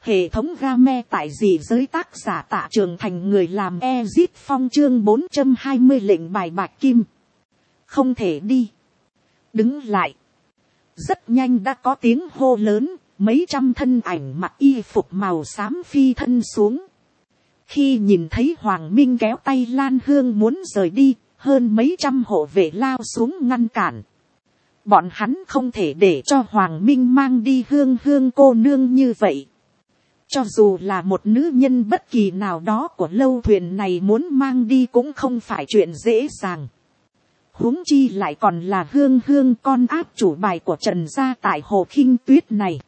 Hệ thống game tại dị giới tác giả Tạ Trường Thành, người làm Ezit Phong, chương 420 lệnh bài bạch kim. Không thể đi. Đứng lại. Rất nhanh đã có tiếng hô lớn, mấy trăm thân ảnh mặc y phục màu xám phi thân xuống. Khi nhìn thấy Hoàng Minh kéo tay Lan Hương muốn rời đi, hơn mấy trăm hộ vệ lao xuống ngăn cản. Bọn hắn không thể để cho Hoàng Minh mang đi Hương Hương cô nương như vậy. Cho dù là một nữ nhân bất kỳ nào đó của lâu thuyền này muốn mang đi cũng không phải chuyện dễ dàng. Huống chi lại còn là Hương Hương, con áp chủ bài của Trần gia tại Hồ Khinh Tuyết này.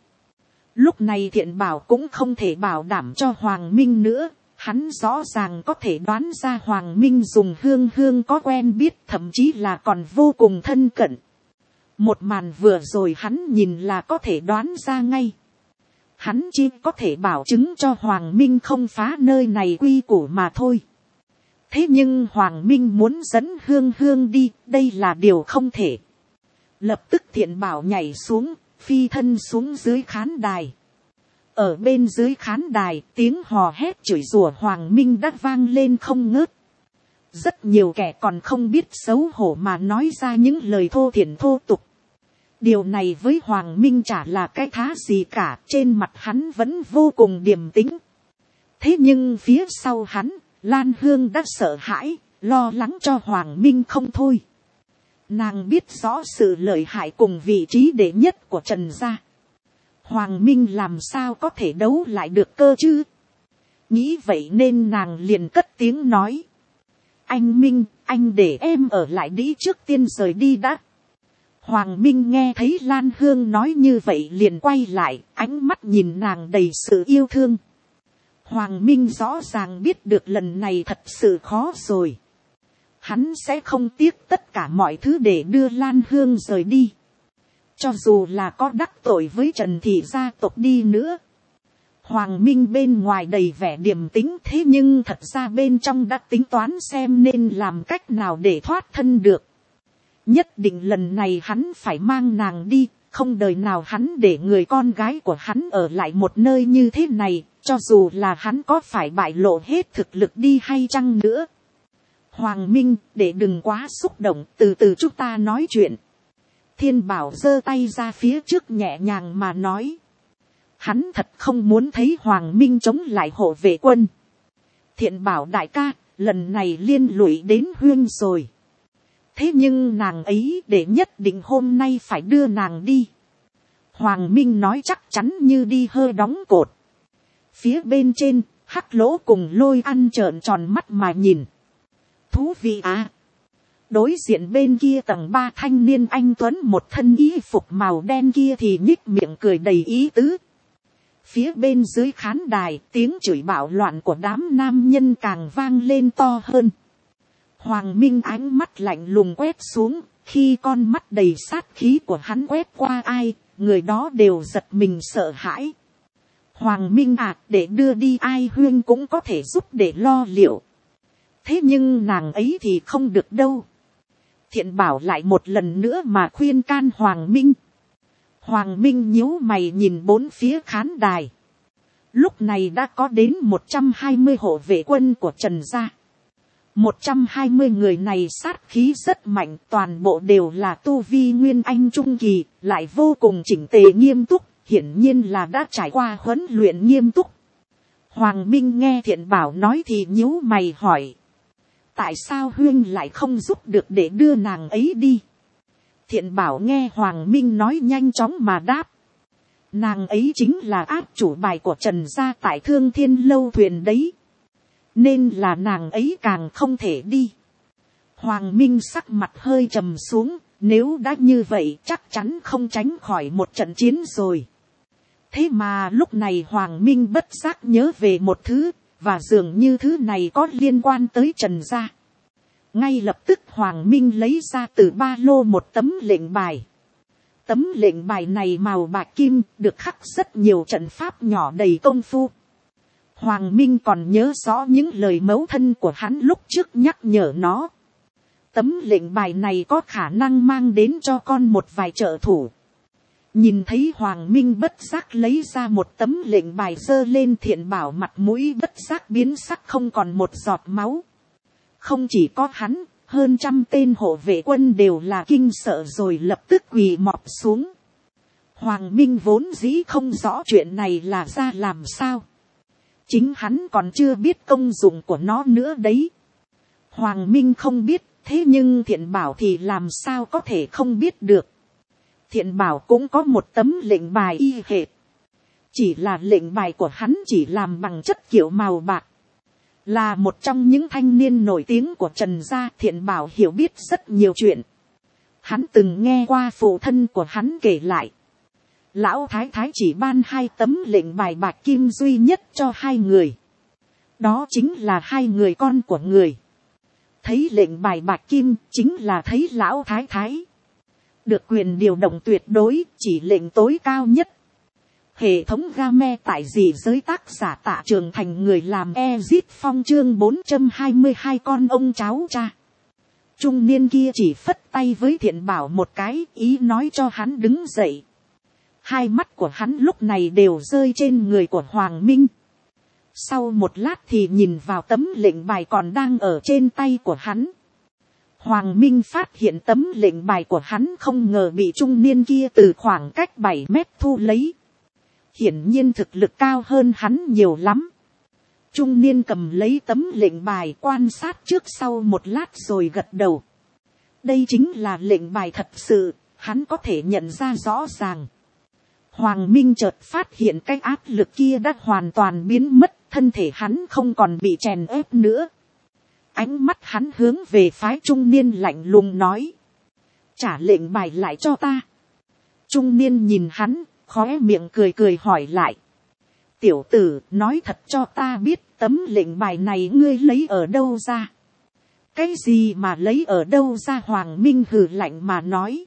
Lúc này Thiện Bảo cũng không thể bảo đảm cho Hoàng Minh nữa. Hắn rõ ràng có thể đoán ra Hoàng Minh dùng Hương Hương có quen biết, thậm chí là còn vô cùng thân cận. Một màn vừa rồi hắn nhìn là có thể đoán ra ngay. Hắn chỉ có thể bảo chứng cho Hoàng Minh không phá nơi này quy củ mà thôi. Thế nhưng Hoàng Minh muốn dẫn Hương Hương đi, đây là điều không thể. Lập tức Thiện Bảo nhảy xuống, phi thân xuống dưới khán đài. Ở bên dưới khán đài, tiếng hò hét chửi rủa Hoàng Minh đã vang lên không ngớt. Rất nhiều kẻ còn không biết xấu hổ mà nói ra những lời thô thiển thô tục. Điều này với Hoàng Minh chả là cái thá gì cả, trên mặt hắn vẫn vô cùng điềm tĩnh. Thế nhưng phía sau hắn, Lan Hương đã sợ hãi, lo lắng cho Hoàng Minh không thôi. Nàng biết rõ sự lợi hại cùng vị trí đệ nhất của Trần gia. Hoàng Minh làm sao có thể đấu lại được cơ chứ? Nghĩ vậy nên nàng liền cất tiếng nói. Anh Minh, anh để em ở lại đi, trước tiên rời đi đã. Hoàng Minh nghe thấy Lan Hương nói như vậy liền quay lại, ánh mắt nhìn nàng đầy sự yêu thương. Hoàng Minh rõ ràng biết được lần này thật sự khó rồi. Hắn sẽ không tiếc tất cả mọi thứ để đưa Lan Hương rời đi. Cho dù là có đắc tội với Trần thị gia tộc đi nữa. Hoàng Minh bên ngoài đầy vẻ điềm tĩnh, thế nhưng thật ra bên trong đã tính toán xem nên làm cách nào để thoát thân được. Nhất định lần này hắn phải mang nàng đi, không đời nào hắn để người con gái của hắn ở lại một nơi như thế này, cho dù là hắn có phải bại lộ hết thực lực đi hay chăng nữa. Hoàng Minh, để đừng quá xúc động, từ từ chúng ta nói chuyện. Thiên Bảo giơ tay ra phía trước nhẹ nhàng mà nói. Hắn thật không muốn thấy Hoàng Minh chống lại hộ vệ quân. Thiện Bảo đại ca, lần này liên lụy đến Huyên rồi. Thế nhưng nàng ấy để nhất định hôm nay phải đưa nàng đi. Hoàng Minh nói chắc chắn như đi hơi đóng cột. Phía bên trên, Hắc Lỗ cùng Lôi Ăn trợn tròn mắt mà nhìn. Thú vị à. Đối diện bên kia tầng 3 thanh niên anh tuấn một thân y phục màu đen kia thì nhích miệng cười đầy ý tứ. Phía bên dưới khán đài, tiếng chửi bạo loạn của đám nam nhân càng vang lên to hơn. Hoàng Minh ánh mắt lạnh lùng quét xuống, khi con mắt đầy sát khí của hắn quét qua ai, người đó đều giật mình sợ hãi. Hoàng Minh à, để đưa đi ai Huyên cũng có thể giúp để lo liệu. Thế nhưng nàng ấy thì không được đâu. Thiện Bảo lại một lần nữa mà khuyên can Hoàng Minh. Hoàng Minh nhíu mày nhìn bốn phía khán đài. Lúc này đã có đến 120 hộ vệ quân của Trần gia. 120 người này sát khí rất mạnh, toàn bộ đều là tu vi nguyên anh trung kỳ, lại vô cùng chỉnh tề nghiêm túc, hiển nhiên là đã trải qua huấn luyện nghiêm túc. Hoàng Minh nghe Thiện Bảo nói thì nhíu mày hỏi. Tại sao Huyên lại không giúp được để đưa nàng ấy đi? Thiện Bảo nghe Hoàng Minh nói nhanh chóng mà đáp. Nàng ấy chính là áp chủ bài của Trần gia tại Thương Thiên lâu thuyền đấy. Nên là nàng ấy càng không thể đi. Hoàng Minh sắc mặt hơi trầm xuống, nếu đã như vậy chắc chắn không tránh khỏi một trận chiến rồi. Thế mà lúc này Hoàng Minh bất giác nhớ về một thứ, và dường như thứ này có liên quan tới Trần gia. Ngay lập tức Hoàng Minh lấy ra từ ba lô một tấm lệnh bài. Tấm lệnh bài này màu bạc kim, được khắc rất nhiều trận pháp nhỏ đầy công phu. Hoàng Minh còn nhớ rõ những lời mẫu thân của hắn lúc trước nhắc nhở nó. Tấm lệnh bài này có khả năng mang đến cho con một vài trợ thủ. Nhìn thấy Hoàng Minh bất giác lấy ra một tấm lệnh bài giơ lên, Thiện Bảo mặt mũi bất giác biến sắc không còn một giọt máu. Không chỉ có hắn, hơn 100 tên hộ vệ quân đều là kinh sợ rồi lập tức quỳ mọp xuống. Hoàng Minh vốn dĩ không rõ chuyện này là ra làm sao. Chính hắn còn chưa biết công dụng của nó nữa đấy. Hoàng Minh không biết, thế nhưng Thiện Bảo thì làm sao có thể không biết được. Thiện Bảo cũng có một tấm lệnh bài y hệt. Chỉ là lệnh bài của hắn chỉ làm bằng chất kiểu màu bạc. Là một trong những thanh niên nổi tiếng của Trần gia, Thiện Bảo hiểu biết rất nhiều chuyện. Hắn từng nghe qua phụ thân của hắn kể lại. Lão Thái Thái chỉ ban 2 tấm lệnh bài bạc kim duy nhất cho 2 người. Đó chính là 2 người con của người. Thấy lệnh bài bạc kim chính là thấy Lão Thái Thái được quyền điều động tuyệt đối, chỉ lệnh tối cao nhất. Hệ thống game tại dị giới, tác giả Tạ Trường Thành, người làm Ezit Phong, chương 422 con ông cháu cha. Trung niên kia chỉ phất tay với Thiện Bảo một cái, ý nói cho hắn đứng dậy. Hai mắt của hắn lúc này đều rơi trên người của Hoàng Minh. Sau một lát thì nhìn vào tấm lệnh bài còn đang ở trên tay của hắn. Hoàng Minh phát hiện tấm lệnh bài của hắn không ngờ bị trung niên kia từ khoảng cách 7 mét thu lấy. Hiển nhiên thực lực cao hơn hắn nhiều lắm. Trung niên cầm lấy tấm lệnh bài quan sát trước sau một lát rồi gật đầu. Đây chính là lệnh bài thật sự, hắn có thể nhận ra rõ ràng. Hoàng Minh chợt phát hiện cái áp lực kia đã hoàn toàn biến mất, thân thể hắn không còn bị chèn ép nữa. Ánh mắt hắn hướng về phái trung niên lạnh lùng nói. Trả lệnh bài lại cho ta. Trung niên nhìn hắn, khóe miệng cười cười hỏi lại. Tiểu tử, nói thật cho ta biết, tấm lệnh bài này ngươi lấy ở đâu ra? Cái gì mà lấy ở đâu ra? Hoàng Minh hừ lạnh mà nói.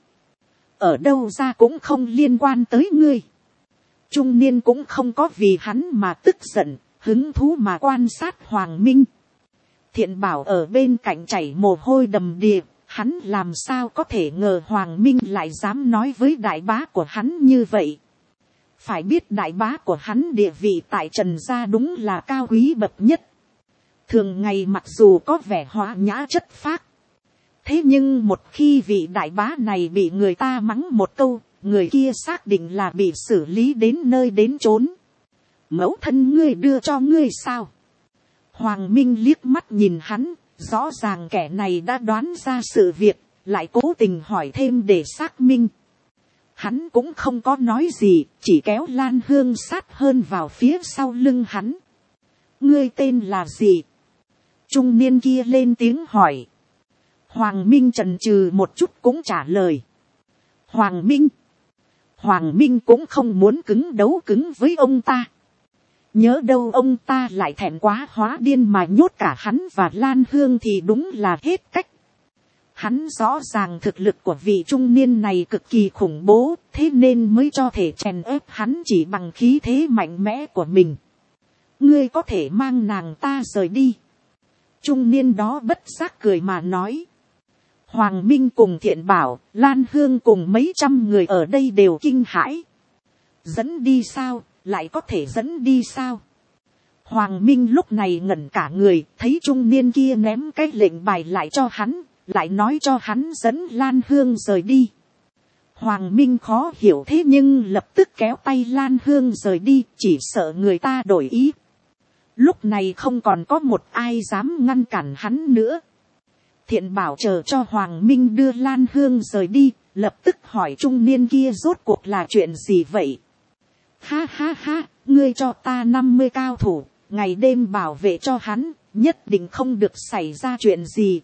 Ở đâu ra cũng không liên quan tới ngươi. Trung niên cũng không có vì hắn mà tức giận, hứng thú mà quan sát Hoàng Minh. Thiện Bảo ở bên cạnh chảy mồ hôi đầm đìa, hắn làm sao có thể ngờ Hoàng Minh lại dám nói với đại bá của hắn như vậy. Phải biết đại bá của hắn địa vị tại Trần gia đúng là cao quý bậc nhất. Thường ngày mặc dù có vẻ hòa nhã chất phác. Thế nhưng một khi vị đại bá này bị người ta mắng một câu, người kia xác định là bị xử lý đến nơi đến chốn. Mẫu thân ngươi đưa cho ngươi sao? Hoàng Minh liếc mắt nhìn hắn, rõ ràng kẻ này đã đoán ra sự việc, lại cố tình hỏi thêm để xác minh. Hắn cũng không có nói gì, chỉ kéo Lan Hương sát hơn vào phía sau lưng hắn. Ngươi tên là gì? Trung niên kia lên tiếng hỏi. Hoàng Minh chần chừ một chút cũng trả lời. Hoàng Minh. Hoàng Minh cũng không muốn cứng đấu cứng với ông ta. Nhớ đâu ông ta lại thẹn quá hóa điên mà nhốt cả hắn và Lan Hương thì đúng là hết cách. Hắn rõ ràng thực lực của vị trung niên này cực kỳ khủng bố, thế nên mới cho thể chèn ép hắn chỉ bằng khí thế mạnh mẽ của mình. Ngươi có thể mang nàng ta rời đi. Trung niên đó bất giác cười mà nói. Hoàng Minh cùng Thiện Bảo, Lan Hương cùng mấy trăm người ở đây đều kinh hãi. Dẫn đi sao? Lại có thể dẫn đi sao? Hoàng Minh lúc này ngẩn cả người, thấy trung niên kia ném cái lệnh bài lại cho hắn, lại nói cho hắn dẫn Lan Hương rời đi. Hoàng Minh khó hiểu thế nhưng lập tức kéo tay Lan Hương rời đi, chỉ sợ người ta đổi ý. Lúc này không còn có một ai dám ngăn cản hắn nữa. Thiện Bảo chờ cho Hoàng Minh đưa Lan Hương rời đi, lập tức hỏi trung niên kia rốt cuộc là chuyện gì vậy? Ha ha ha, ngươi cho ta 50 cao thủ, ngày đêm bảo vệ cho hắn, nhất định không được xảy ra chuyện gì.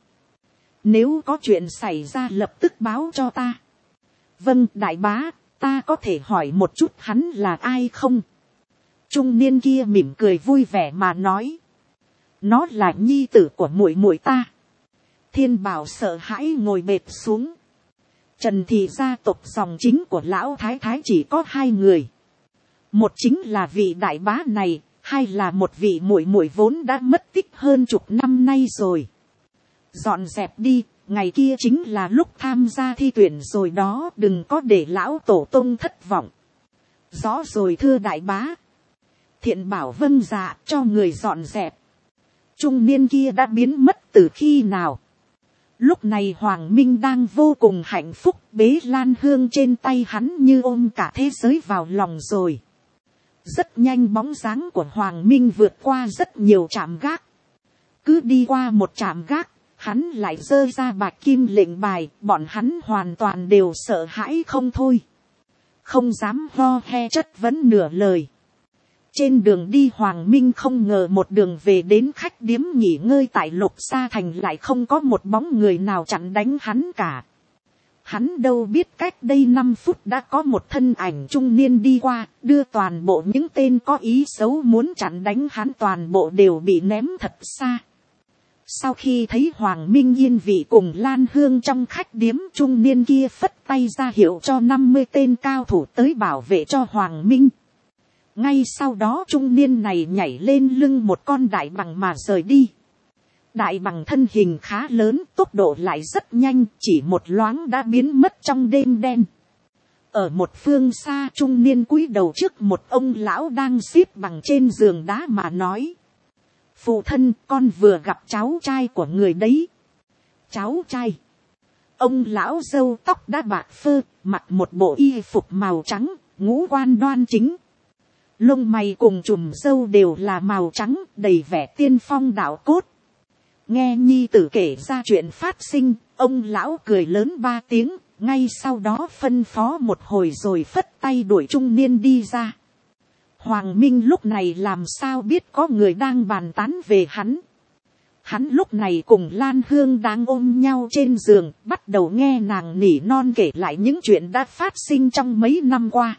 Nếu có chuyện xảy ra lập tức báo cho ta. Vâng đại bá, ta có thể hỏi một chút hắn là ai không? Trung niên kia mỉm cười vui vẻ mà nói. Nó là nhi tử của muội muội ta. Thiên Bảo sợ hãi ngồi bệt xuống. Trần thị gia tộc dòng chính của lão thái thái chỉ có 2 người. Một chính là vị đại bá này, hai là một vị muội muội vốn đã mất tích hơn chục năm nay rồi. Dọn dẹp đi, ngày kia chính là lúc tham gia thi tuyển rồi đó, đừng có để lão tổ tông thất vọng. Rõ rồi thưa đại bá. Thiện bảo vâng dạ, cho người dọn dẹp. Trung niên kia đã biến mất từ khi nào. Lúc này Hoàng Minh đang vô cùng hạnh phúc, bế lan hương trên tay hắn như ôm cả thế giới vào lòng rồi. Rất nhanh bóng dáng của Hoàng Minh vượt qua rất nhiều trạm gác. Cứ đi qua một trạm gác, hắn lại giơ ra bạch kim lệnh bài, bọn hắn hoàn toàn đều sợ hãi không thôi. Không dám ho he chất vấn nửa lời. Trên đường đi Hoàng Minh không ngờ một đường về đến khách điếm nghỉ ngơi tại Lục Sa Thành lại không có một bóng người nào chặn đánh hắn cả. Hắn đâu biết cách đây 5 phút đã có một thân ảnh trung niên đi qua, đưa toàn bộ những tên có ý xấu muốn chặn đánh hắn toàn bộ đều bị ném thật xa. Sau khi thấy Hoàng Minh yên vị cùng Lan Hương trong khách điếm, trung niên kia phất tay ra hiệu cho 50 tên cao thủ tới bảo vệ cho Hoàng Minh. Ngay sau đó trung niên này nhảy lên lưng một con đại bằng mà rời đi. Đại bằng thân hình khá lớn, tốc độ lại rất nhanh, chỉ một loáng đã biến mất trong đêm đen. Ở một phương xa, trung niên cúi đầu trước một ông lão đang xếp bằng trên giường đá mà nói. Phụ thân, con vừa gặp cháu trai của người đấy. Cháu trai. Ông lão râu tóc đã bạc phơ, mặc một bộ y phục màu trắng, ngũ quan đoan chính. Lông mày cùng chùm râu đều là màu trắng, đầy vẻ tiên phong đạo cốt. Nghe nhi tử kể ra chuyện phát sinh, ông lão cười lớn 3 tiếng, ngay sau đó phân phó một hồi rồi phất tay đuổi trung niên đi ra. Hoàng Minh lúc này làm sao biết có người đang bàn tán về hắn. Hắn lúc này cùng Lan Hương đang ôm nhau trên giường, bắt đầu nghe nàng nỉ non kể lại những chuyện đã phát sinh trong mấy năm qua.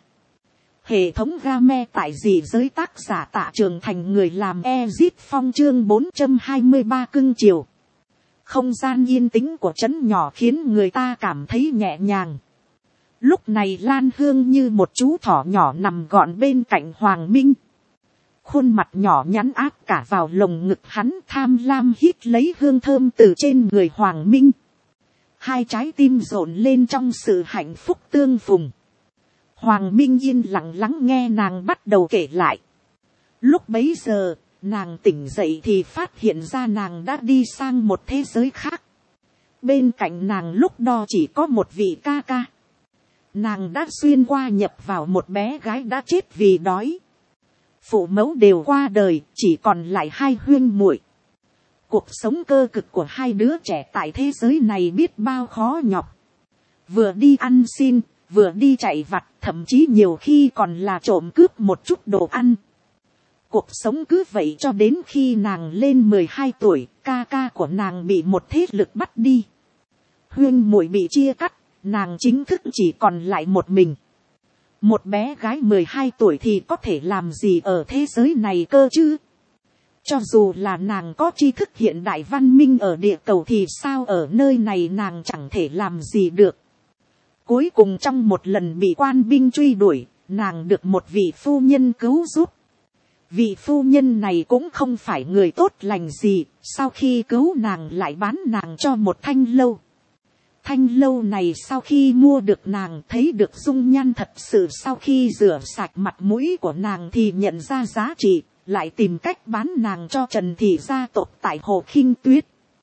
Hệ thống game tại dị giới, tác giả Tạ Trường Thành, người làm Ezit Phong, chương 423 cưng chiều. Không gian yên tĩnh của trấn nhỏ khiến người ta cảm thấy nhẹ nhàng. Lúc này Lan Hương như một chú thỏ nhỏ nằm gọn bên cạnh Hoàng Minh. Khuôn mặt nhỏ nhắn áp cả vào lồng ngực hắn, tham lam hít lấy hương thơm từ trên người Hoàng Minh. Hai trái tim rộn lên trong sự hạnh phúc tương phùng. Hoàng Minh yên lặng lắng nghe nàng bắt đầu kể lại. Lúc bấy giờ, nàng tỉnh dậy thì phát hiện ra nàng đã đi sang một thế giới khác. Bên cạnh nàng lúc đó chỉ có một vị ca ca. Nàng đã xuyên qua nhập vào một bé gái đã chết vì đói. Phụ mẫu đều qua đời, chỉ còn lại 2 huynh muội. Cuộc sống cơ cực của 2 đứa trẻ tại thế giới này biết bao khó nhọc. Vừa đi ăn xin, vừa đi chạy vặt, thậm chí nhiều khi còn là trộm cướp một chút đồ ăn. Cuộc sống cứ vậy cho đến khi nàng lên 12 tuổi, ca ca của nàng bị một thế lực bắt đi. Huynh muội bị chia cắt, nàng chính thức chỉ còn lại một mình. Một bé gái 12 tuổi thì có thể làm gì ở thế giới này cơ chứ? Cho dù là nàng có tri thức hiện đại văn minh ở địa cầu thì sao ở nơi này nàng chẳng thể làm gì được. Cuối cùng trong một lần bị quan binh truy đuổi, nàng được một vị phu nhân cứu giúp. Vị phu nhân này cũng không phải người tốt lành gì, sau khi cứu nàng lại bán nàng cho một thanh lâu. Thanh lâu này sau khi mua được nàng thấy được dung nhan thật sự, sau khi rửa sạch mặt mũi của nàng thì nhận ra giá trị, lại tìm cách bán nàng cho Trần Thị gia tộc tại Hồ Khinh Tuyết.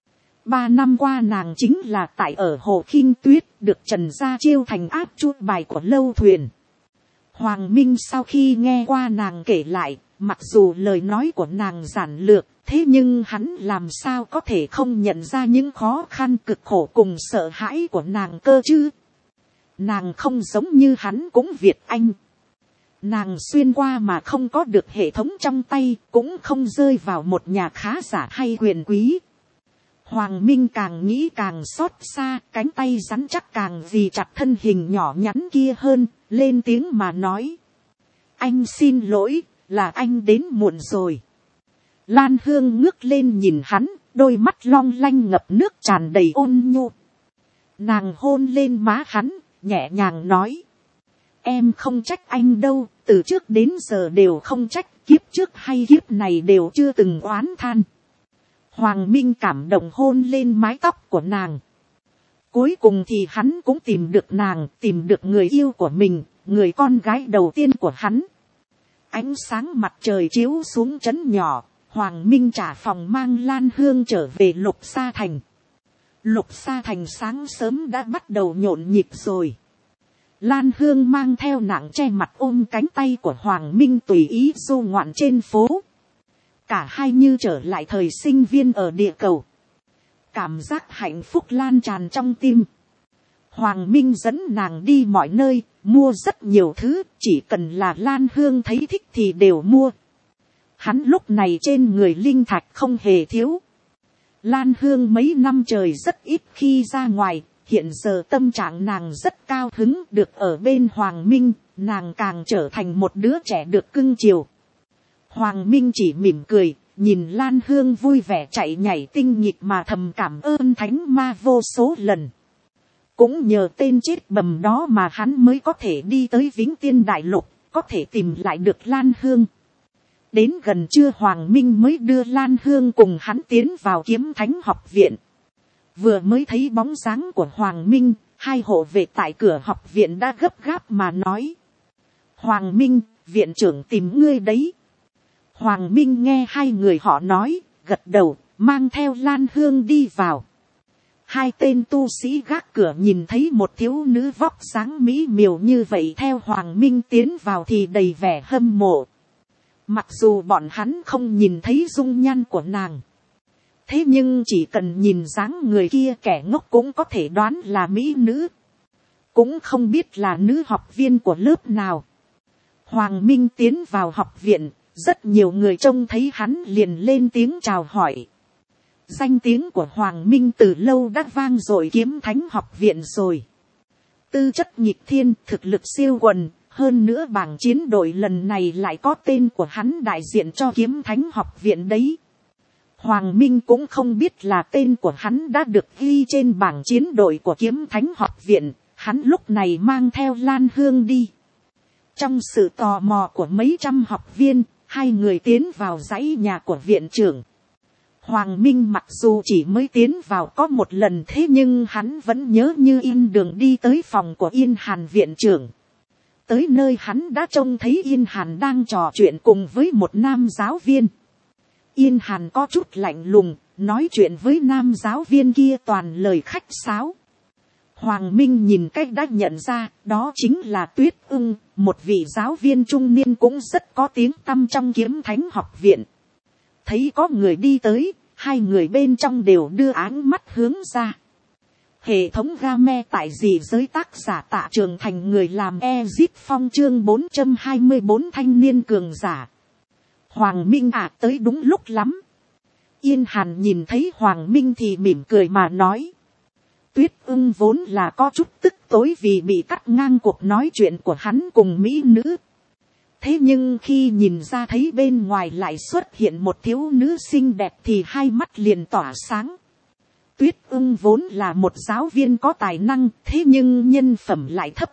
3 năm qua nàng chính là tại ở Hồ Khinh Tuyết được Trần gia chiêu thành áp chuột bài của lâu thuyền. Hoàng Minh sau khi nghe qua nàng kể lại, mặc dù lời nói của nàng giản lược, thế nhưng hắn làm sao có thể không nhận ra những khó khăn cực khổ cùng sợ hãi của nàng cơ chứ. Nàng không giống như hắn cũng Việt Anh. Nàng xuyên qua mà không có được hệ thống trong tay, cũng không rơi vào một nhà khá giả hay quyền quý. Hoàng Minh càng nghĩ càng xót xa, cánh tay rắn chắc càng vì chặt thân hình nhỏ nhắn kia hơn, lên tiếng mà nói. Anh xin lỗi, là anh đến muộn rồi. Lan Hương ngước lên nhìn hắn, đôi mắt long lanh ngập nước tràn đầy ôn nhu. Nàng hôn lên má hắn, nhẹ nhàng nói. Em không trách anh đâu, từ trước đến giờ đều không trách, kiếp trước hay kiếp này đều chưa từng oán than. Hoàng Minh cảm động hôn lên mái tóc của nàng. Cuối cùng thì hắn cũng tìm được nàng, tìm được người yêu của mình, người con gái đầu tiên của hắn. Ánh sáng mặt trời chiếu xuống trấn nhỏ, Hoàng Minh trả phòng mang Lan Hương trở về Lục Sa Thành. Lục Sa Thành sáng sớm đã bắt đầu nhộn nhịp rồi. Lan Hương mang theo nạng che mặt ôm cánh tay của Hoàng Minh tùy ý du ngoạn trên phố. Cả hai như trở lại thời sinh viên ở địa cầu. Cảm giác hạnh phúc lan tràn trong tim. Hoàng Minh dẫn nàng đi mọi nơi, mua rất nhiều thứ, chỉ cần là Lan Hương thấy thích thì đều mua. Hắn lúc này trên người linh thạch không hề thiếu. Lan Hương mấy năm trời rất ít khi ra ngoài, hiện giờ tâm trạng nàng rất cao hứng được ở bên Hoàng Minh, nàng càng trở thành một đứa trẻ được cưng chiều. Hoàng Minh chỉ mỉm cười, nhìn Lan Hương vui vẻ chạy nhảy tinh nhịp mà thầm cảm ơn thánh ma vô số lần. Cũng nhờ tên chết bầm đó mà hắn mới có thể đi tới Vĩnh Tiên Đại Lục, có thể tìm lại được Lan Hương. Đến gần trưa Hoàng Minh mới đưa Lan Hương cùng hắn tiến vào Kiếm Thánh học viện. Vừa mới thấy bóng dáng của Hoàng Minh, hai hộ vệ tại cửa học viện đã gấp gáp mà nói. Hoàng Minh, viện trưởng tìm ngươi đấy. Hoàng Minh nghe hai người họ nói, gật đầu, mang theo Lan Hương đi vào. Hai tên tu sĩ gác cửa nhìn thấy một thiếu nữ vóc dáng mỹ miều như vậy theo Hoàng Minh tiến vào thì đầy vẻ hâm mộ. Mặc dù bọn hắn không nhìn thấy dung nhan của nàng. Thế nhưng chỉ cần nhìn dáng người kia kẻ ngốc cũng có thể đoán là mỹ nữ. Cũng không biết là nữ học viên của lớp nào. Hoàng Minh tiến vào học viện, rất nhiều người trông thấy hắn liền lên tiếng chào hỏi. Danh tiếng của Hoàng Minh từ lâu đã vang dội Kiếm Thánh học viện rồi. Tư chất nhịp thiên, thực lực siêu quần, hơn nữa bảng chiến đội lần này lại có tên của hắn đại diện cho Kiếm Thánh học viện đấy. Hoàng Minh cũng không biết là tên của hắn đã được ghi trên bảng chiến đội của Kiếm Thánh học viện, hắn lúc này mang theo Lan Hương đi. Trong sự tò mò của mấy trăm học viên, hai người tiến vào dãy nhà của viện trưởng. Hoàng Minh mặc dù chỉ mới tiến vào có một lần thế nhưng hắn vẫn nhớ như in đường đi tới phòng của Yên Hàn viện trưởng. Tới nơi hắn đã trông thấy Yên Hàn đang trò chuyện cùng với một nam giáo viên. Yên Hàn có chút lạnh lùng, nói chuyện với nam giáo viên kia toàn lời khách sáo. Hoàng Minh nhìn cách đã nhận ra, đó chính là Tuyết Ưng, một vị giáo viên trung niên cũng rất có tiếng tăm trong Kiếm Thánh học viện. Thấy có người đi tới, hai người bên trong đều đưa áng mắt hướng ra. Hệ thống game tại dị giới tác giả Tạ Trường Thành, người làm Ezit Phong chương 424 thanh niên cường giả. Hoàng Minh tới đúng lúc lắm. Yên Hàn nhìn thấy Hoàng Minh thì mỉm cười mà nói. Tuyết Ưng vốn là có chút tức tối vì bị cắt ngang cuộc nói chuyện của hắn cùng mỹ nữ. Thế nhưng khi nhìn ra thấy bên ngoài lại xuất hiện một thiếu nữ xinh đẹp thì hai mắt liền tỏa sáng. Tuyết Ưng vốn là một giáo viên có tài năng, thế nhưng nhân phẩm lại thấp.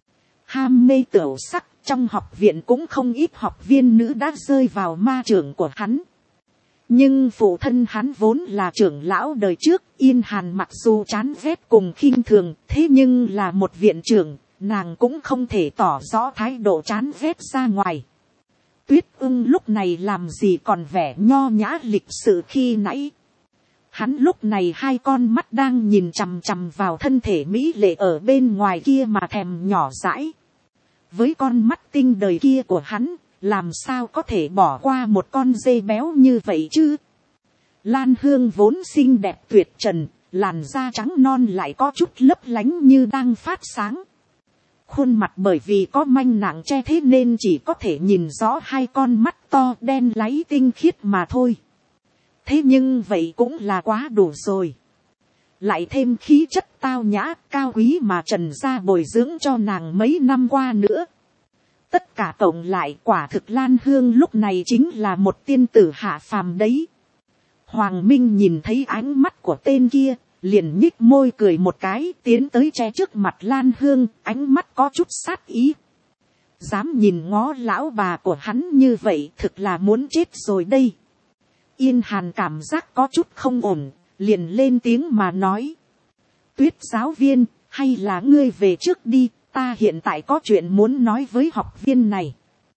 Ham mê tửu sắc, trong học viện cũng không ít học viên nữ đã rơi vào ma trường của hắn. Nhưng phụ thân hắn vốn là trưởng lão đời trước, Yên Hàn mặc dù chán ghét cùng khinh thường, thế nhưng là một viện trưởng, nàng cũng không thể tỏ rõ thái độ chán ghét ra ngoài. Tuyết Ưng lúc này làm gì còn vẻ nho nhã lịch sự khi nãy. Hắn lúc này hai con mắt đang nhìn chằm chằm vào thân thể mỹ lệ ở bên ngoài kia mà thèm nhỏ dãi. Với con mắt tinh đời kia của hắn, làm sao có thể bỏ qua một con dê béo như vậy chứ? Lan Hương vốn xinh đẹp tuyệt trần, làn da trắng non lại có chút lấp lánh như đang phát sáng. Khuôn mặt bởi vì có manh nặng che thế nên chỉ có thể nhìn rõ hai con mắt to đen láy tinh khiết mà thôi. Thế nhưng vậy cũng là quá đủ rồi. Lại thêm khí chất tao nhã cao quý mà Trần gia bồi dưỡng cho nàng mấy năm qua nữa. Tất cả cộng lại quả thực Lan Hương lúc này chính là một tiên tử hạ phàm đấy. Hoàng Minh nhìn thấy ánh mắt của tên kia, liền nhích môi cười một cái, tiến tới che trước mặt Lan Hương, ánh mắt có chút sát ý. Dám nhìn ngó lão bà của hắn như vậy thực là muốn chết rồi đây. Yên Hàn cảm giác có chút không ổn, liền lên tiếng mà nói. Tuyết giáo viên, hay là ngươi về trước đi, ta hiện tại có chuyện muốn nói với học viên này.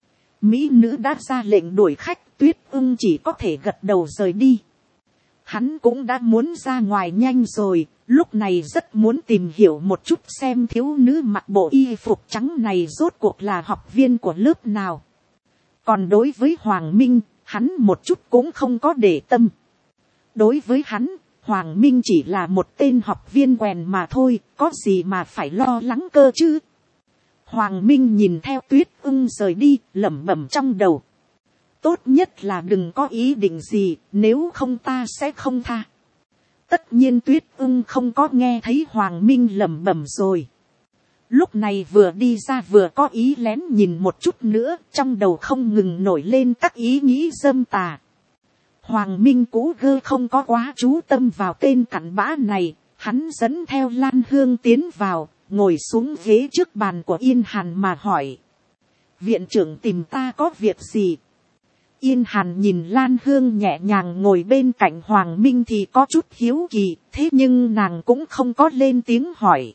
Mỹ nữ đã ra lệnh đuổi khách, Tuyết Ưng chỉ có thể gật đầu rời đi. Hắn cũng đã muốn ra ngoài nhanh rồi, lúc này rất muốn tìm hiểu một chút xem thiếu nữ mặc bộ y phục trắng này rốt cuộc là học viên của lớp nào. Còn đối với Hoàng Minh, hắn một chút cũng không có để tâm. Đối với hắn, Hoàng Minh chỉ là một tên học viên quèn mà thôi, có gì mà phải lo lắng cơ chứ. Hoàng Minh nhìn theo Tuyết Ưng rời đi, lẩm bẩm trong đầu. Tốt nhất là đừng có ý định gì, nếu không ta sẽ không tha. Tất nhiên Tuyết Ưng không có nghe thấy Hoàng Minh lẩm bẩm rồi. Lúc này vừa đi ra vừa có ý lén nhìn một chút nữa, trong đầu không ngừng nổi lên các ý nghĩ dâm tà. Hoàng Minh cũ gơ không có quá chú tâm vào tên cặn bã này, hắn dẫn theo Lan Hương tiến vào, ngồi xuống ghế trước bàn của Yên Hàn mà hỏi. Viện trưởng tìm ta có việc gì? Yên Hàn nhìn Lan Hương nhẹ nhàng ngồi bên cạnh Hoàng Minh thì có chút hiếu kỳ, thế nhưng nàng cũng không có lên tiếng hỏi.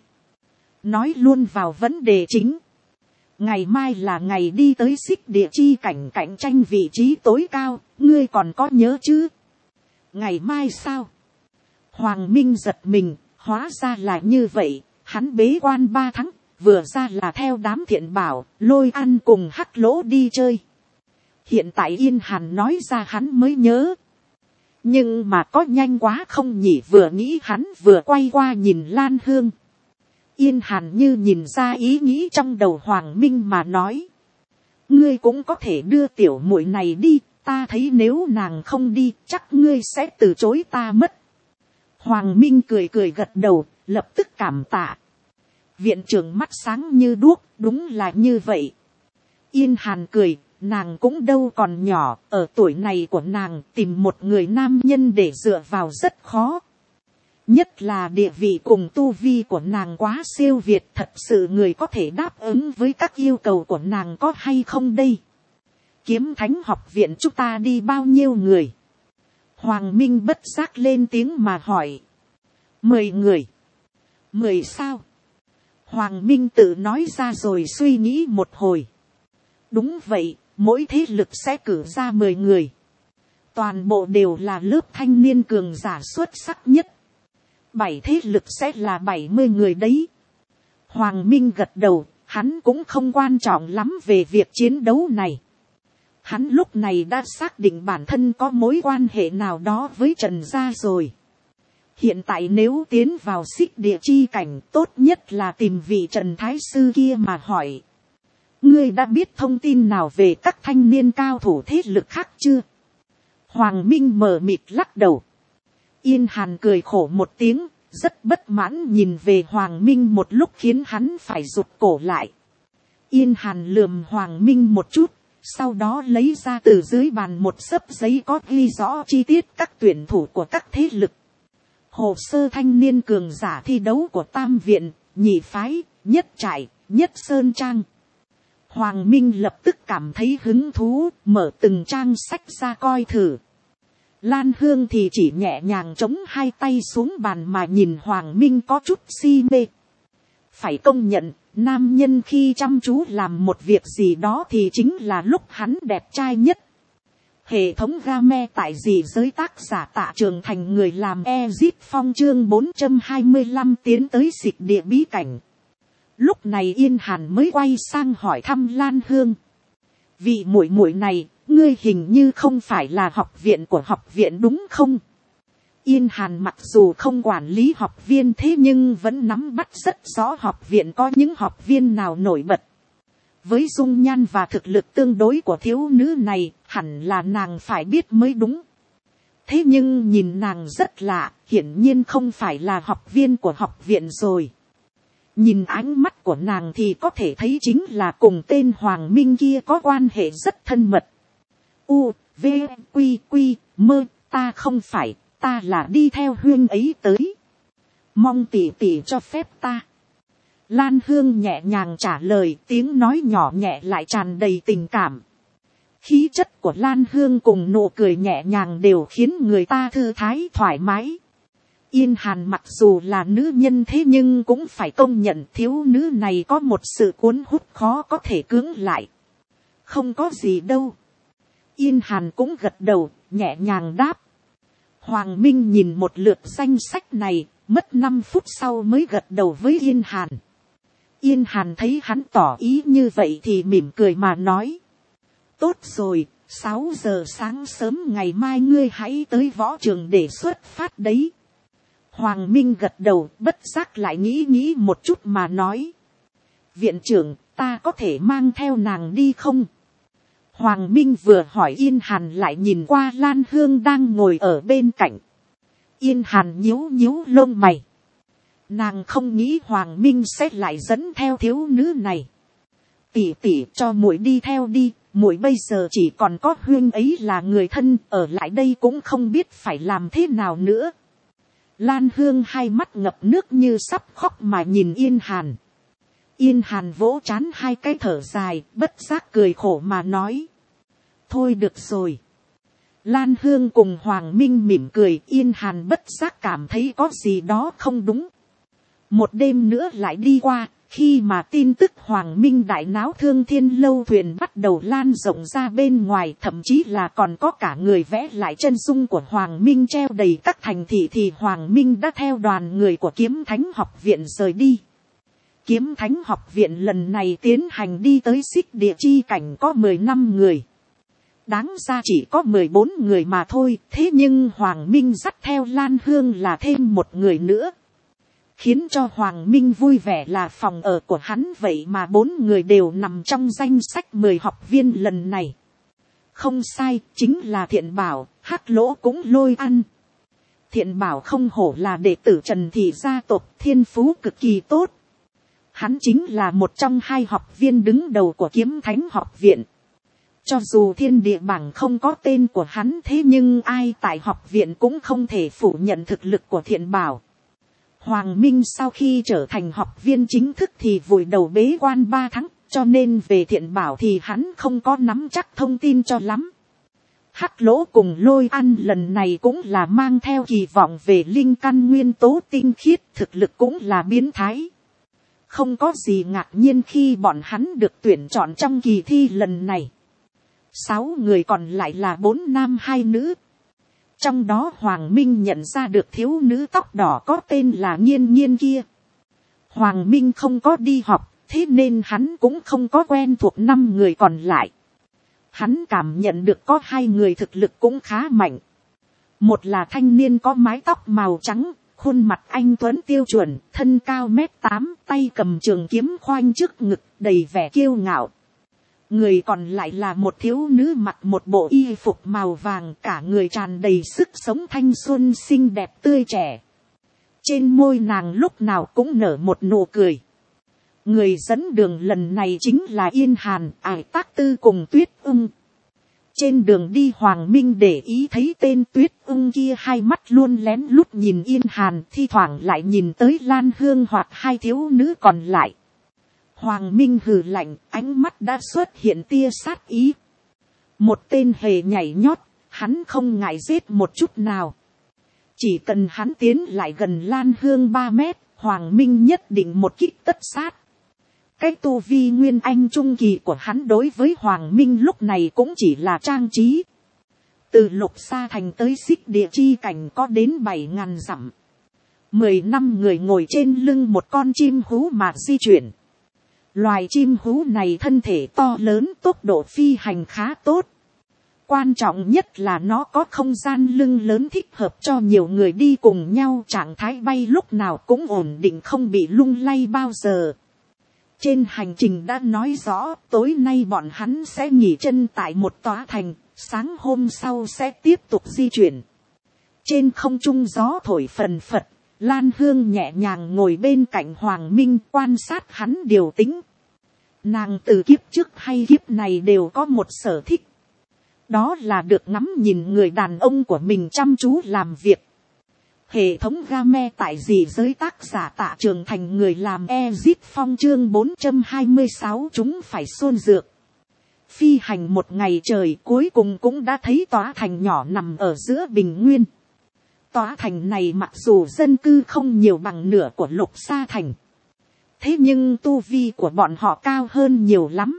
Nói luôn vào vấn đề chính. Ngày mai là ngày đi tới xích địa chi cảnh cạnh tranh vị trí tối cao, ngươi còn có nhớ chứ? Ngày mai sao? Hoàng Minh giật mình, hóa ra là như vậy, hắn bế quan 3 tháng, vừa ra là theo đám Thiện Bảo, Lôi Ăn cùng Hắc Lỗ đi chơi. Hiện tại Yên Hàn nói ra hắn mới nhớ. Nhưng mà có nhanh quá không nhỉ, vừa nghĩ hắn vừa quay qua nhìn Lan Hương. Yên Hàn như nhìn ra ý nghĩ trong đầu Hoàng Minh mà nói. Ngươi cũng có thể đưa tiểu muội này đi, ta thấy nếu nàng không đi chắc ngươi sẽ từ chối ta mất. Hoàng Minh cười cười gật đầu, lập tức cảm tạ. Viện trưởng mắt sáng như đuốc, đúng là như vậy. Yên Hàn cười, nàng cũng đâu còn nhỏ, ở tuổi này của nàng tìm một người nam nhân để dựa vào rất khó. Nhất là địa vị cùng tu vi của nàng quá siêu việt, thật sự người có thể đáp ứng với các yêu cầu của nàng có hay không đây? Kiếm Thánh học viện chúng ta đi bao nhiêu người? Hoàng Minh bất giác lên tiếng mà hỏi. 10 người. 10 sao? Hoàng Minh tự nói ra rồi suy nghĩ một hồi. Đúng vậy, mỗi thế lực sẽ cử ra 10 người. Toàn bộ đều là lớp thanh niên cường giả xuất sắc nhất. 7 thế lực sẽ là 70 người đấy. Hoàng Minh gật đầu, hắn cũng không quan trọng lắm về việc chiến đấu này. Hắn lúc này đã xác định bản thân có mối quan hệ nào đó với Trần Gia rồi. Hiện tại nếu tiến vào xích địa chi cảnh, tốt nhất là tìm vị Trần Thái Sư kia mà hỏi. Ngươi đã biết thông tin nào về các thanh niên cao thủ thế lực khác chưa? Hoàng Minh mờ mịt lắc đầu. Yên Hàn cười khổ một tiếng, rất bất mãn nhìn về Hoàng Minh một lúc khiến hắn phải rụt cổ lại. Yên Hàn lườm Hoàng Minh một chút, sau đó lấy ra từ dưới bàn một xấp giấy có ghi rõ chi tiết các tuyển thủ của các thế lực. Hồ sơ thanh niên cường giả thi đấu của Tam Viện, Nhị Phái, Nhất Trại, Nhất Sơn Trang. Hoàng Minh lập tức cảm thấy hứng thú, mở từng trang sách ra coi thử. Lan Hương thì chỉ nhẹ nhàng chống hai tay xuống bàn mà nhìn Hoàng Minh có chút si mê. Phải công nhận, nam nhân khi chăm chú làm một việc gì đó thì chính là lúc hắn đẹp trai nhất. Hệ thống game tại gì giới tác giả Tạ Trường Thành người làm Ezit Phong chương 425 tiến tới xịch địa bí cảnh. Lúc này Yên Hàn mới quay sang hỏi thăm Lan Hương. Vị muội muội này, ngươi hình như không phải là học viện của học viện đúng không? Yên Hàn mặc dù không quản lý học viên thế nhưng vẫn nắm bắt rất rõ học viện có những học viên nào nổi bật. Với dung nhan và thực lực tương đối của thiếu nữ này, hẳn là nàng phải biết mới đúng. Thế nhưng nhìn nàng rất lạ, hiển nhiên không phải là học viên của học viện rồi. Nhìn ánh mắt của nàng thì có thể thấy chính là cùng tên Hoàng Minh kia có quan hệ rất thân mật. U, V, Quy, Quy, Mơ, ta không phải, ta là đi theo Huyên ấy tới. Mong tỷ tỷ cho phép ta. Lan Hương nhẹ nhàng trả lời, tiếng nói nhỏ nhẹ lại tràn đầy tình cảm. Khí chất của Lan Hương cùng nụ cười nhẹ nhàng đều khiến người ta thư thái thoải mái. Yên Hàn mặc dù là nữ nhân thế nhưng cũng phải công nhận thiếu nữ này có một sự cuốn hút khó có thể cưỡng lại. Không có gì đâu. Yên Hàn cũng gật đầu, nhẹ nhàng đáp. Hoàng Minh nhìn một lượt danh sách này, mất 5 phút sau mới gật đầu với Yên Hàn. Yên Hàn thấy hắn tỏ ý như vậy thì mỉm cười mà nói. Tốt rồi, 6 giờ sáng sớm ngày mai ngươi hãy tới võ trường để xuất phát đấy. Hoàng Minh gật đầu, bất giác lại nghĩ một chút mà nói. Viện trưởng, ta có thể mang theo nàng đi không? Hoàng Minh vừa hỏi Yên Hàn lại nhìn qua Lan Hương đang ngồi ở bên cạnh. Yên Hàn nhíu lông mày. Nàng không nghĩ Hoàng Minh sẽ lại dẫn theo thiếu nữ này. Tỷ cho muội đi theo đi, muội bây giờ chỉ còn có Huyên ấy là người thân, ở lại đây cũng không biết phải làm thế nào nữa. Lan Hương hai mắt ngập nước như sắp khóc mà nhìn Yên Hàn. Yên Hàn vỗ trán hai cái thở dài, bất giác cười khổ mà nói. Thôi được rồi. Lan Hương cùng Hoàng Minh mỉm cười, Yên Hàn bất giác cảm thấy có gì đó không đúng. Một đêm nữa lại đi qua, khi mà tin tức Hoàng Minh đại náo Thương Thiên lâu thuyền bắt đầu lan rộng ra bên ngoài, thậm chí là còn có cả người vẽ lại chân dung của Hoàng Minh treo đầy các thành thị, thì Hoàng Minh đã theo đoàn người của Kiếm Thánh học viện rời đi. Kiếm Thánh học viện lần này tiến hành đi tới Xích Địa chi cảnh có 15 người. Đáng ra chỉ có 14 người mà thôi, thế nhưng Hoàng Minh dắt theo Lan Hương là thêm một người nữa. Khiến cho Hoàng Minh vui vẻ là phòng ở của hắn vậy mà 4 người đều nằm trong danh sách 10 học viên lần này. Không sai, chính là Thiện Bảo, Hắc Lỗ cũng lôi ăn. Thiện Bảo không hổ là đệ tử Trần Thị gia tộc, thiên phú cực kỳ tốt. Hắn chính là một trong 2 học viên đứng đầu của Kiếm Thánh học viện. Cho dù thiên địa bảng không có tên của hắn, thế nhưng ai tại học viện cũng không thể phủ nhận thực lực của Thiện Bảo. Hoàng Minh sau khi trở thành học viên chính thức thì vùi đầu bế quan 3 tháng, cho nên về Thiện Bảo thì hắn không có nắm chắc thông tin cho lắm. Hắc Lỗ cùng Lôi Ăn lần này cũng là mang theo kỳ vọng về linh căn nguyên tố tinh khiết, thực lực cũng là biến thái. Không có gì ngạc nhiên khi bọn hắn được tuyển chọn trong kỳ thi lần này. 6 người còn lại là 4 nam 2 nữ. Trong đó Hoàng Minh nhận ra được thiếu nữ tóc đỏ có tên là Nhiên Nhiên kia. Hoàng Minh không có đi học, thế nên hắn cũng không có quen thuộc 5 người còn lại. Hắn cảm nhận được có 2 người thực lực cũng khá mạnh. Một là thanh niên có mái tóc màu trắng, khuôn mặt anh tuấn tiêu chuẩn, thân cao 1m8, tay cầm trường kiếm khoanh trước ngực, đầy vẻ kiêu ngạo. Người còn lại là một thiếu nữ mặc một bộ y phục màu vàng, cả người tràn đầy sức sống thanh xuân xinh đẹp tươi trẻ. Trên môi nàng lúc nào cũng nở một nụ cười. Người dẫn đường lần này chính là Yên Hàn, Ải Tác Tư cùng Tuyết Ưng. Trên đường đi Hoàng Minh để ý thấy tên Tuyết Ưng kia hai mắt luôn lén lút nhìn Yên Hàn, thi thoảng lại nhìn tới Lan Hương hoặc 2 thiếu nữ còn lại. Hoàng Minh hừ lạnh, ánh mắt đã xuất hiện tia sát ý. Một tên hề nhảy nhót, hắn không ngại giết một chút nào. Chỉ cần hắn tiến lại gần Lan Hương 3 mét, Hoàng Minh nhất định một kích tất sát. Cái tu vi nguyên anh trung kỳ của hắn đối với Hoàng Minh lúc này cũng chỉ là trang trí. Từ Lục Sa Thành tới Xích Địa chi cảnh có đến 7.000 dặm. 10 năm người ngồi trên lưng một con chim hú mà di chuyển. Loài chim hú này thân thể to lớn, tốc độ phi hành khá tốt. Quan trọng nhất là nó có không gian lưng lớn thích hợp cho nhiều người đi cùng nhau, trạng thái bay lúc nào cũng ổn định không bị lung lay bao giờ. Trên hành trình đã nói rõ tối nay bọn hắn sẽ nghỉ chân tại một tòa thành, sáng hôm sau sẽ tiếp tục di chuyển. Trên không trung gió thổi phần phật, Lan Hương nhẹ nhàng ngồi bên cạnh Hoàng Minh quan sát hắn điều tính. Nàng từ kiếp trước hay kiếp này đều có một sở thích. Đó là được ngắm nhìn người đàn ông của mình chăm chú làm việc. Hệ thống game tại dị giới tác giả Tạ Trường Thành người làm Ezit Phong chương 426 chúng phải xuân dược. Phi hành một ngày trời cuối cùng cũng đã thấy tòa thành nhỏ nằm ở giữa bình nguyên. Tòa thành này mặc dù dân cư không nhiều bằng nửa của Lục Sa thành, thế nhưng tu vi của bọn họ cao hơn nhiều lắm.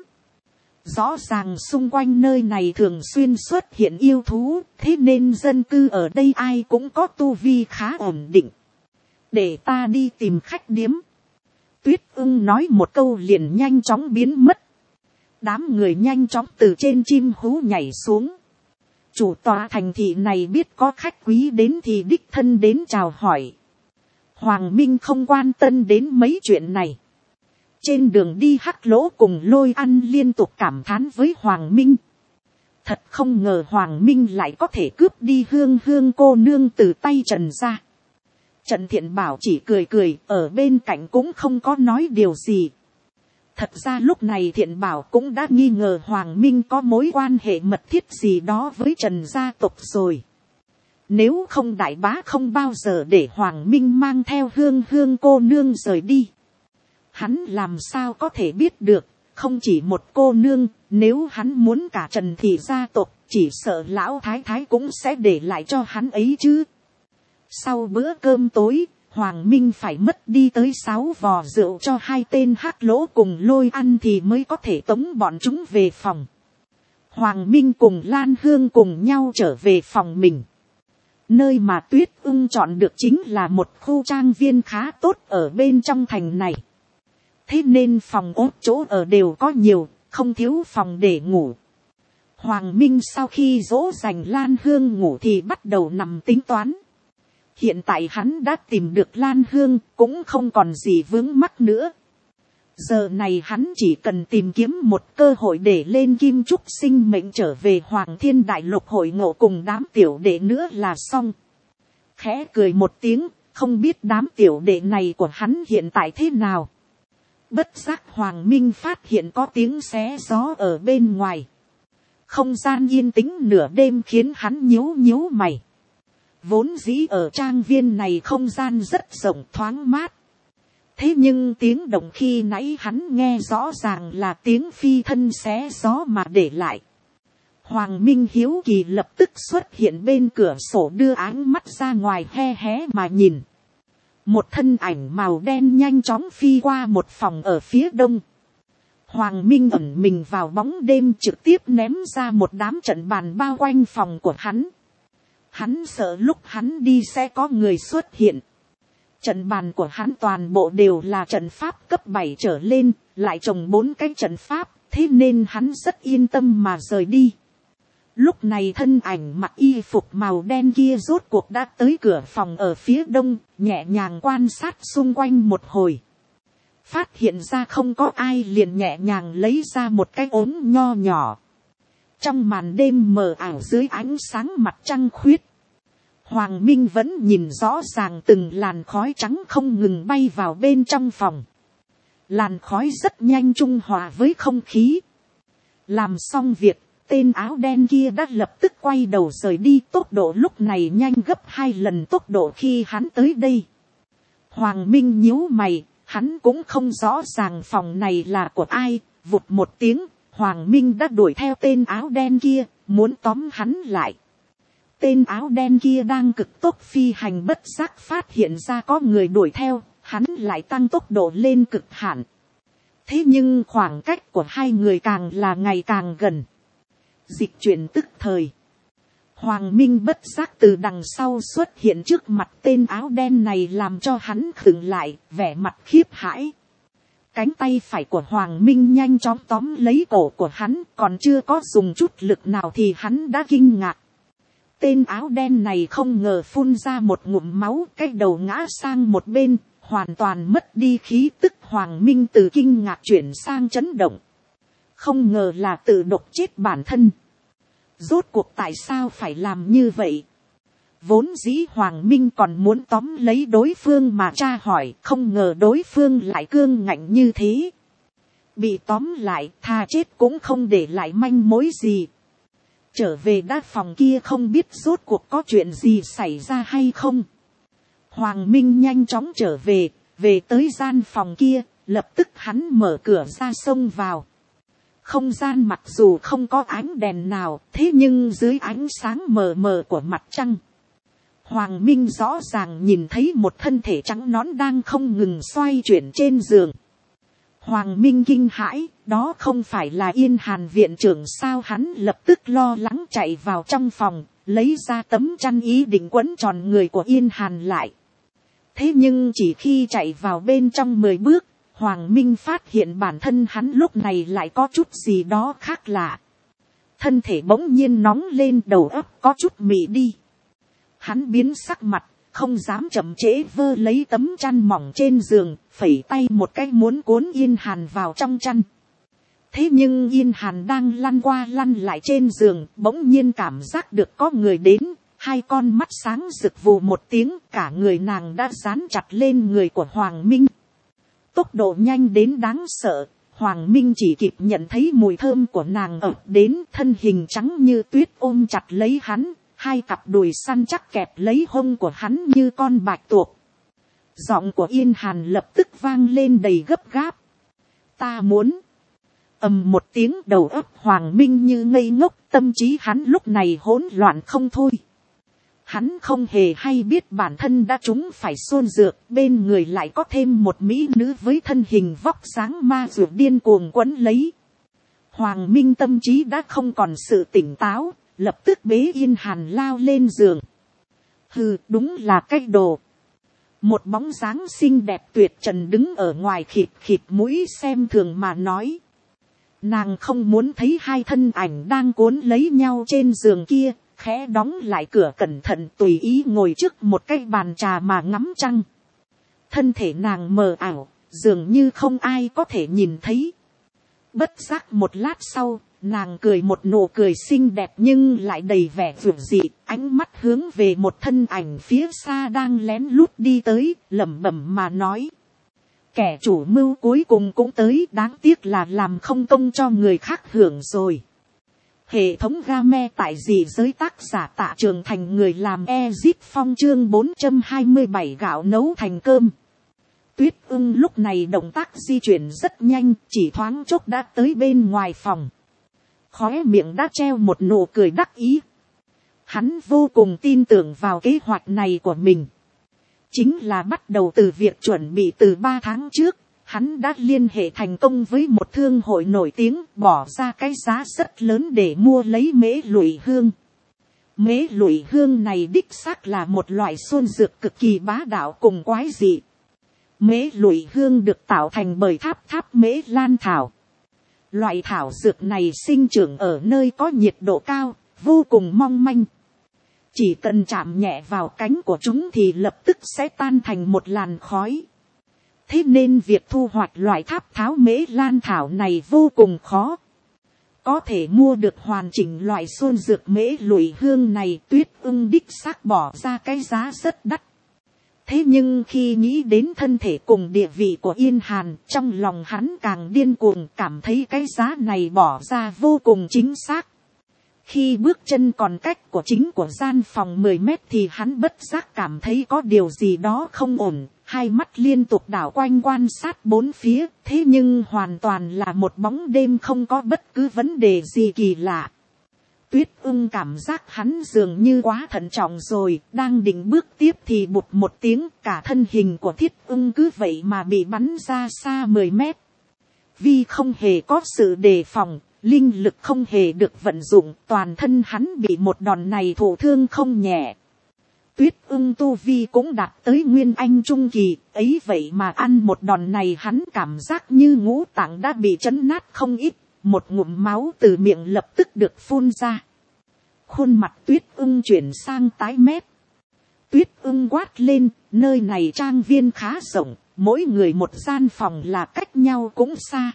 Rõ ràng xung quanh nơi này thường xuyên xuất hiện yêu thú, thế nên dân cư ở đây ai cũng có tu vi khá ổn định. Để ta đi tìm khách điếm. Tuyết Ưng nói một câu liền nhanh chóng biến mất. Đám người nhanh chóng từ trên chim hú nhảy xuống. Chủ tòa thành thị này biết có khách quý đến thì đích thân đến chào hỏi. Hoàng Minh không quan tâm đến mấy chuyện này. Trên đường đi Hắc Lỗ cùng Lôi Ăn liên tục cảm thán với Hoàng Minh. Thật không ngờ Hoàng Minh lại có thể cướp đi Hương Hương cô nương từ tay Trần gia. Trần Thiện Bảo chỉ cười cười, ở bên cạnh cũng không có nói điều gì. Thật ra lúc này Thiện Bảo cũng đã nghi ngờ Hoàng Minh có mối quan hệ mật thiết gì đó với Trần gia tộc rồi. Nếu không đại bá không bao giờ để Hoàng Minh mang theo Hương Hương cô nương rời đi. Hắn làm sao có thể biết được, không chỉ một cô nương, nếu hắn muốn cả Trần thị gia tộc, chỉ sợ lão thái thái cũng sẽ để lại cho hắn ấy chứ. Sau bữa cơm tối, Hoàng Minh phải mất đi tới 6 vò rượu cho 2 tên Hắc Lỗ cùng Lôi Ăn thì mới có thể tống bọn chúng về phòng. Hoàng Minh cùng Lan Hương cùng nhau trở về phòng mình. Nơi mà Tuyết Ưng chọn được chính là một khu trang viên khá tốt ở bên trong thành này. Thế nên phòng ốt chỗ ở đều có nhiều, không thiếu phòng để ngủ. Hoàng Minh sau khi dỗ dành Lan Hương ngủ thì bắt đầu nằm tính toán. Hiện tại hắn đã tìm được Lan Hương, cũng không còn gì vướng mắc nữa. Giờ này hắn chỉ cần tìm kiếm một cơ hội để lên Kim Trúc sinh mệnh trở về Hoàng Thiên Đại Lục hội ngộ cùng đám tiểu đệ nữa là xong. Khẽ cười một tiếng, không biết đám tiểu đệ này của hắn hiện tại thế nào. Bất giác Hoàng Minh phát hiện có tiếng xé gió ở bên ngoài. Không gian yên tĩnh nửa đêm khiến hắn nhíu nhíu mày. Vốn dĩ ở trang viên này không gian rất rộng thoáng mát. Thế nhưng tiếng động khi nãy hắn nghe rõ ràng là tiếng phi thân xé gió mà để lại. Hoàng Minh hiếu kỳ lập tức xuất hiện bên cửa sổ đưa áng mắt ra ngoài he hé mà nhìn. Một thân ảnh màu đen nhanh chóng phi qua một phòng ở phía đông. Hoàng Minh ẩn mình vào bóng đêm trực tiếp ném ra một đám trận bàn bao quanh phòng của hắn. Hắn sợ lúc hắn đi sẽ có người xuất hiện. Trận bàn của hắn toàn bộ đều là trận pháp cấp 7 trở lên, lại trồng 4 cái trận pháp, thế nên hắn rất yên tâm mà rời đi. Lúc này thân ảnh mặc y phục màu đen kia rốt cuộc đã tới cửa phòng ở phía đông, nhẹ nhàng quan sát xung quanh một hồi. Phát hiện ra không có ai liền nhẹ nhàng lấy ra một cái ốm nho nhỏ. Trong màn đêm mờ ảo dưới ánh sáng mặt trăng khuyết, Hoàng Minh vẫn nhìn rõ ràng từng làn khói trắng không ngừng bay vào bên trong phòng. Làn khói rất nhanh trung hòa với không khí. Làm xong việc, tên áo đen kia đã lập tức quay đầu rời đi, tốc độ lúc này nhanh gấp 2 lần tốc độ khi hắn tới đây. Hoàng Minh nhíu mày, hắn cũng không rõ ràng phòng này là của ai, vụt một tiếng, Hoàng Minh đã đuổi theo tên áo đen kia, muốn tóm hắn lại. Tên áo đen kia đang cực tốc phi hành bất giác phát hiện ra có người đuổi theo, hắn lại tăng tốc độ lên cực hạn. Thế nhưng khoảng cách của hai người càng là ngày càng gần. Dịch chuyển tức thời. Hoàng Minh bất giác từ đằng sau xuất hiện trước mặt tên áo đen này làm cho hắn khựng lại, vẻ mặt khiếp hãi. Cánh tay phải của Hoàng Minh nhanh chóng tóm lấy cổ của hắn, còn chưa có dùng chút lực nào thì hắn đã kinh ngạc. Tên áo đen này không ngờ phun ra một ngụm máu, cái đầu ngã sang một bên, hoàn toàn mất đi khí tức. Hoàng Minh từ kinh ngạc chuyển sang chấn động. Không ngờ là tự độc chết bản thân. Rốt cuộc tại sao phải làm như vậy? Vốn dĩ Hoàng Minh còn muốn tóm lấy đối phương mà tra hỏi, không ngờ đối phương lại cương ngạnh như thế. Bị tóm lại, thà chết cũng không để lại manh mối gì. Trở về đá phòng kia không biết rốt cuộc có chuyện gì xảy ra hay không. Hoàng Minh nhanh chóng trở về, về tới gian phòng kia, lập tức hắn mở cửa ra xông vào. Không gian mặc dù không có ánh đèn nào, thế nhưng dưới ánh sáng mờ mờ của mặt trăng, Hoàng Minh rõ ràng nhìn thấy một thân thể trắng nõn đang không ngừng xoay chuyển trên giường. Hoàng Minh kinh hãi, đó không phải là Yên Hàn viện trưởng sao? Hắn lập tức lo lắng chạy vào trong phòng, lấy ra tấm chăn ý định quấn tròn người của Yên Hàn lại. Thế nhưng chỉ khi chạy vào bên trong 10 bước, Hoàng Minh phát hiện bản thân hắn lúc này lại có chút gì đó khác lạ. Thân thể bỗng nhiên nóng lên, đầu óc có chút mị đi. Hắn biến sắc mặt, không dám chậm trễ, vơ lấy tấm chăn mỏng trên giường, phẩy tay một cái muốn cuốn Yên Hàn vào trong chăn. Thế nhưng Yên Hàn đang lăn qua lăn lại trên giường, bỗng nhiên cảm giác được có người đến, hai con mắt sáng rực vù một tiếng, cả người nàng đã dán chặt lên người của Hoàng Minh. Tốc độ nhanh đến đáng sợ, Hoàng Minh chỉ kịp nhận thấy mùi thơm của nàng ập đến, thân hình trắng như tuyết ôm chặt lấy hắn, hai cặp đùi săn chắc kẹp lấy hông của hắn như con bạch tuộc. Giọng của Yên Hàn lập tức vang lên đầy gấp gáp. Ta muốn. Ầm một tiếng, đầu óc Hoàng Minh như ngây ngốc, tâm trí hắn lúc này hỗn loạn không thôi. Hắn không hề hay biết bản thân đã trúng phải xôn dược, bên người lại có thêm một mỹ nữ với thân hình vóc dáng ma dược điên cuồng quấn lấy. Hoàng Minh tâm trí đã không còn sự tỉnh táo, lập tức bế Yên Hàn lao lên giường. Hừ, đúng là cái đồ. Một bóng dáng xinh đẹp tuyệt trần đứng ở ngoài khịt khịt mũi xem thường mà nói. Nàng không muốn thấy hai thân ảnh đang cuốn lấy nhau trên giường kia, khẽ đóng lại cửa cẩn thận tùy ý ngồi trước một cái bàn trà mà ngắm trăng. Thân thể nàng mờ ảo, dường như không ai có thể nhìn thấy. Bất giác một lát sau, nàng cười một nụ cười xinh đẹp nhưng lại đầy vẻ vượt dị, ánh mắt hướng về một thân ảnh phía xa đang lén lút đi tới, lẩm bẩm mà nói. Kẻ chủ mưu cuối cùng cũng tới, đáng tiếc là làm không công cho người khác hưởng rồi. Hệ thống game tại dị giới, tác giả Tạ Trường Thành, người làm Ezip Phong, chương 427 gạo nấu thành cơm. Tuyết Ưng lúc này động tác di chuyển rất nhanh, chỉ thoáng chốc đã tới bên ngoài phòng. Khóe miệng đã treo một nụ cười đắc ý. Hắn vô cùng tin tưởng vào kế hoạch này của mình. Chính là bắt đầu từ việc chuẩn bị từ 3 tháng trước. Hắn đã liên hệ thành công với một thương hội nổi tiếng, bỏ ra cái giá rất lớn để mua lấy mễ lụy hương. Mễ lụy hương này đích xác là một loại xuân dược cực kỳ bá đạo cùng quái dị. Mễ lụy hương được tạo thành bởi tháp mễ lan thảo. Loại thảo dược này sinh trưởng ở nơi có nhiệt độ cao, vô cùng mong manh. Chỉ cần chạm nhẹ vào cánh của chúng thì lập tức sẽ tan thành một làn khói. Thế nên việc thu hoạch loại tháp tháo mễ lan thảo này vô cùng khó. Có thể mua được hoàn chỉnh loại xuân dược mễ lụy hương này, Tuyết Ưng đích xác bỏ ra cái giá rất đắt. Thế nhưng khi nghĩ đến thân thể cùng địa vị của Yên Hàn, trong lòng hắn càng điên cuồng, cảm thấy cái giá này bỏ ra vô cùng chính xác. Khi bước chân còn cách của chính của gian phòng 10 mét thì hắn bất giác cảm thấy có điều gì đó không ổn, hai mắt liên tục đảo quanh quan sát bốn phía, thế nhưng hoàn toàn là một bóng đêm, không có bất cứ vấn đề gì kỳ lạ. Tuyết Ưng cảm giác hắn dường như quá thận trọng rồi, đang định bước tiếp thì bụt một tiếng, cả thân hình của Thiết Ưng cứ vậy mà bị bắn ra xa 10 mét. Vì không hề có sự đề phòng, linh lực không hề được vận dụng, toàn thân hắn bị một đòn này thụ thương không nhẹ. Tuyết Ưng tu vi cũng đạt tới Nguyên Anh trung kỳ, ấy vậy mà ăn một đòn này hắn cảm giác như ngũ tạng đã bị chấn nát không ít, một ngụm máu từ miệng lập tức được phun ra. Khuôn mặt Tuyết Ưng chuyển sang tái mét. Tuyết Ưng quát lên, nơi này trang viên khá rộng, mỗi người một gian phòng là cách nhau cũng xa.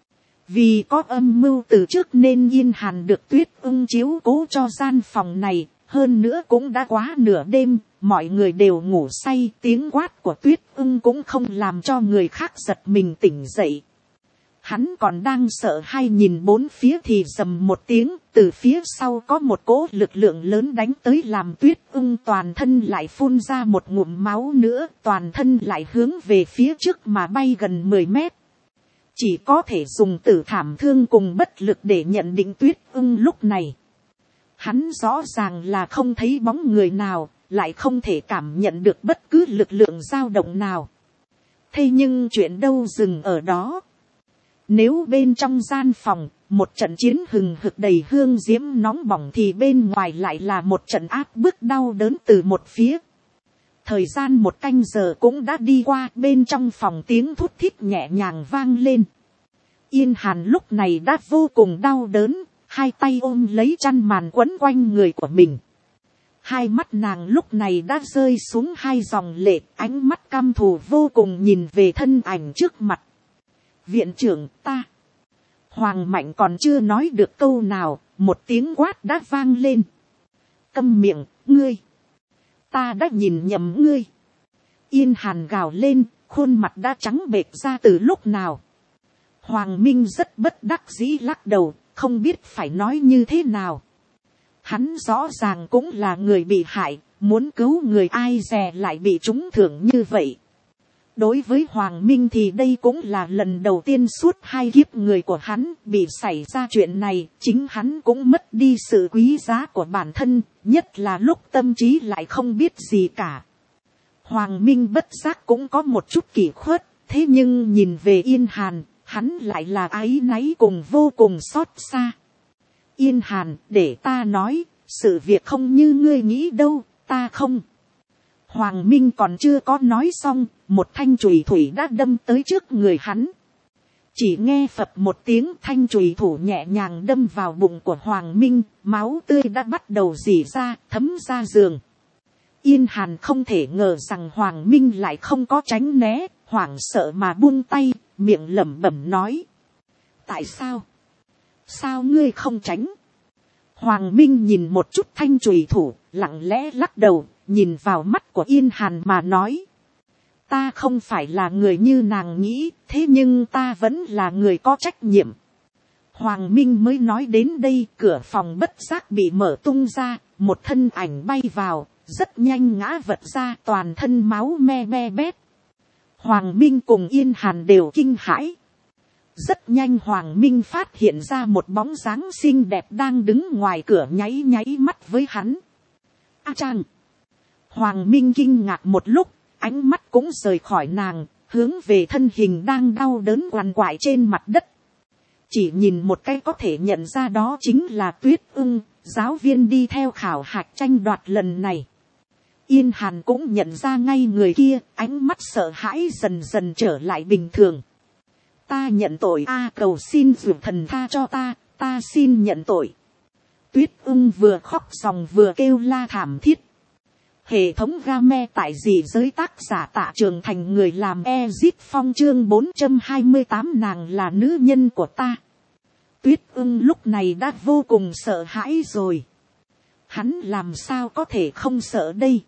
Vì có âm mưu từ trước nên Yên Hàn được Tuyết Ưng chiếu cố cho gian phòng này, hơn nữa cũng đã quá nửa đêm, mọi người đều ngủ say, tiếng quát của Tuyết Ưng cũng không làm cho người khác giật mình tỉnh dậy. Hắn còn đang sợ hay nhìn bốn phía thì rầm một tiếng, từ phía sau có một cỗ lực lượng lớn đánh tới làm Tuyết Ưng toàn thân lại phun ra một ngụm máu nữa, toàn thân lại hướng về phía trước mà bay gần 10 mét. Chỉ có thể dùng tử thảm thương cùng bất lực để nhận định Tuyết Ưng lúc này. Hắn rõ ràng là không thấy bóng người nào, lại không thể cảm nhận được bất cứ lực lượng dao động nào. Thế nhưng chuyện đâu dừng ở đó. Nếu bên trong gian phòng, một trận chiến hừng hực đầy hương diễm nóng bỏng thì bên ngoài lại là một trận áp bức đau đớn từ một phía. Thời gian 1 canh giờ cũng đã đi qua, bên trong phòng tiếng thút thít nhẹ nhàng vang lên. Yên Hàn lúc này đã vô cùng đau đớn, hai tay ôm lấy chăn màn quấn quanh người của mình. Hai mắt nàng lúc này đã rơi xuống 2 dòng lệ, ánh mắt căm thù vô cùng nhìn về thân ảnh trước mặt. Viện trưởng ta. Hoàng Mạnh còn chưa nói được câu nào, một tiếng quát đã vang lên. Câm miệng, ngươi. Ta đã nhìn nhầm ngươi. Yên Hàn gào lên, khuôn mặt đã trắng bệch ra từ lúc nào. Hoàng Minh rất bất đắc dĩ lắc đầu, không biết phải nói như thế nào. Hắn rõ ràng cũng là người bị hại, muốn cứu người ai dè lại bị trúng thưởng như vậy. Đối với Hoàng Minh thì đây cũng là lần đầu tiên suốt 2 kiếp người của hắn bị xảy ra chuyện này, chính hắn cũng mất đi sự quý giá của bản thân, nhất là lúc tâm trí lại không biết gì cả. Hoàng Minh bất giác cũng có một chút kỷ khuất, thế nhưng nhìn về Yên Hàn, hắn lại là áy náy cùng vô cùng xót xa. Yên Hàn, để ta nói, sự việc không như ngươi nghĩ đâu, ta không. Hoàng Minh còn chưa có nói xong, một thanh chùy thủy đã đâm tới trước người hắn. Chỉ nghe phập một tiếng, thanh chùy thủ nhẹ nhàng đâm vào bụng của Hoàng Minh, máu tươi đã bắt đầu rỉ ra, thấm ra giường. Yên Hàn không thể ngờ rằng Hoàng Minh lại không có tránh né, hoảng sợ mà buông tay, miệng lẩm bẩm nói. Tại sao? Sao ngươi không tránh? Hoàng Minh nhìn một chút thanh chùy thủ, lặng lẽ lắc đầu, nhìn vào mắt của Yên Hàn mà nói. Ta không phải là người như nàng nghĩ, thế nhưng ta vẫn là người có trách nhiệm. Hoàng Minh mới nói đến đây, cửa phòng bất giác bị mở tung ra, một thân ảnh bay vào, rất nhanh ngã vật ra, toàn thân máu me be bét. Hoàng Minh cùng Yên Hàn đều kinh hãi. Rất nhanh Hoàng Minh phát hiện ra một bóng dáng xinh đẹp đang đứng ngoài cửa nháy nháy mắt với hắn. A Trang. Hoàng Minh kinh ngạc một lúc, ánh mắt cũng rời khỏi nàng, hướng về thân hình đang đau đớn quằn quại trên mặt đất. Chỉ nhìn một cái có thể nhận ra đó chính là Tuyết Ưng, giáo viên đi theo khảo hạch tranh đoạt lần này. Yên Hàn cũng nhận ra ngay người kia, ánh mắt sợ hãi dần dần trở lại bình thường. Ta nhận tội cầu xin dược thần tha cho ta xin nhận tội. Tuyết Ưng vừa khóc ròng vừa kêu la thảm thiết. Hệ thống game tại dị giới tác giả Tạ Trường Thành người làm Ezit Phong chương 428 nàng là nữ nhân của ta. Tuyết Ưng lúc này đã vô cùng sợ hãi rồi. Hắn làm sao có thể không sợ đây.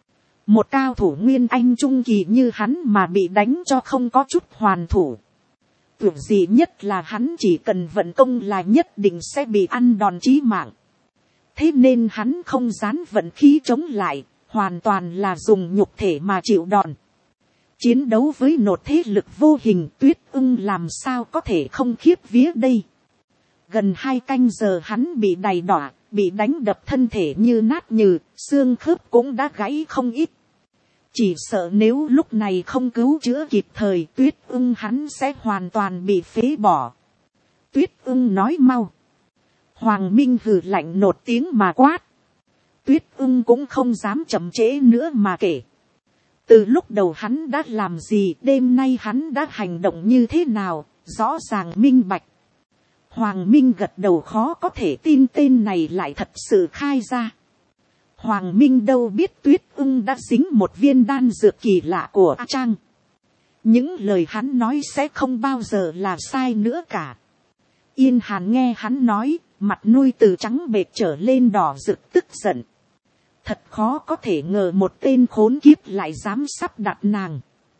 Một cao thủ nguyên anh trung kỳ như hắn mà bị đánh cho không có chút hoàn thủ. Tưởng gì nhất là hắn chỉ cần vận công là nhất định sẽ bị ăn đòn chí mạng. Thế nên hắn không dán vận khí chống lại, hoàn toàn là dùng nhục thể mà chịu đòn. Chiến đấu với một thế lực vô hình, Tuyết Ưng làm sao có thể không khiếp vía đây. Gần 2 canh giờ hắn bị đầy đọa, bị đánh đập thân thể như nát nhừ, xương khớp cũng đã gãy không ít. Chỉ sợ nếu lúc này không cứu chữa kịp thời, Tuyết Ưng hắn sẽ hoàn toàn bị phế bỏ. Tuyết Ưng nói mau. Hoàng Minh hừ lạnh nột tiếng mà quát. Tuyết Ưng cũng không dám chậm trễ nữa mà kể. Từ lúc đầu hắn đã làm gì, đêm nay hắn đã hành động như thế nào, rõ ràng minh bạch. Hoàng Minh gật đầu khó có thể tin tên này lại thật sự khai ra. Hoàng Minh đâu biết Tuyết Ưng đã dính một viên đan dược kỳ lạ của A Trang. Những lời hắn nói sẽ không bao giờ là sai nữa cả. Yên Hàn nghe hắn nói, mặt nuôi từ trắng bệch trở lên đỏ rực tức giận. Thật khó có thể ngờ một tên khốn kiếp lại dám sắp đặt nàng.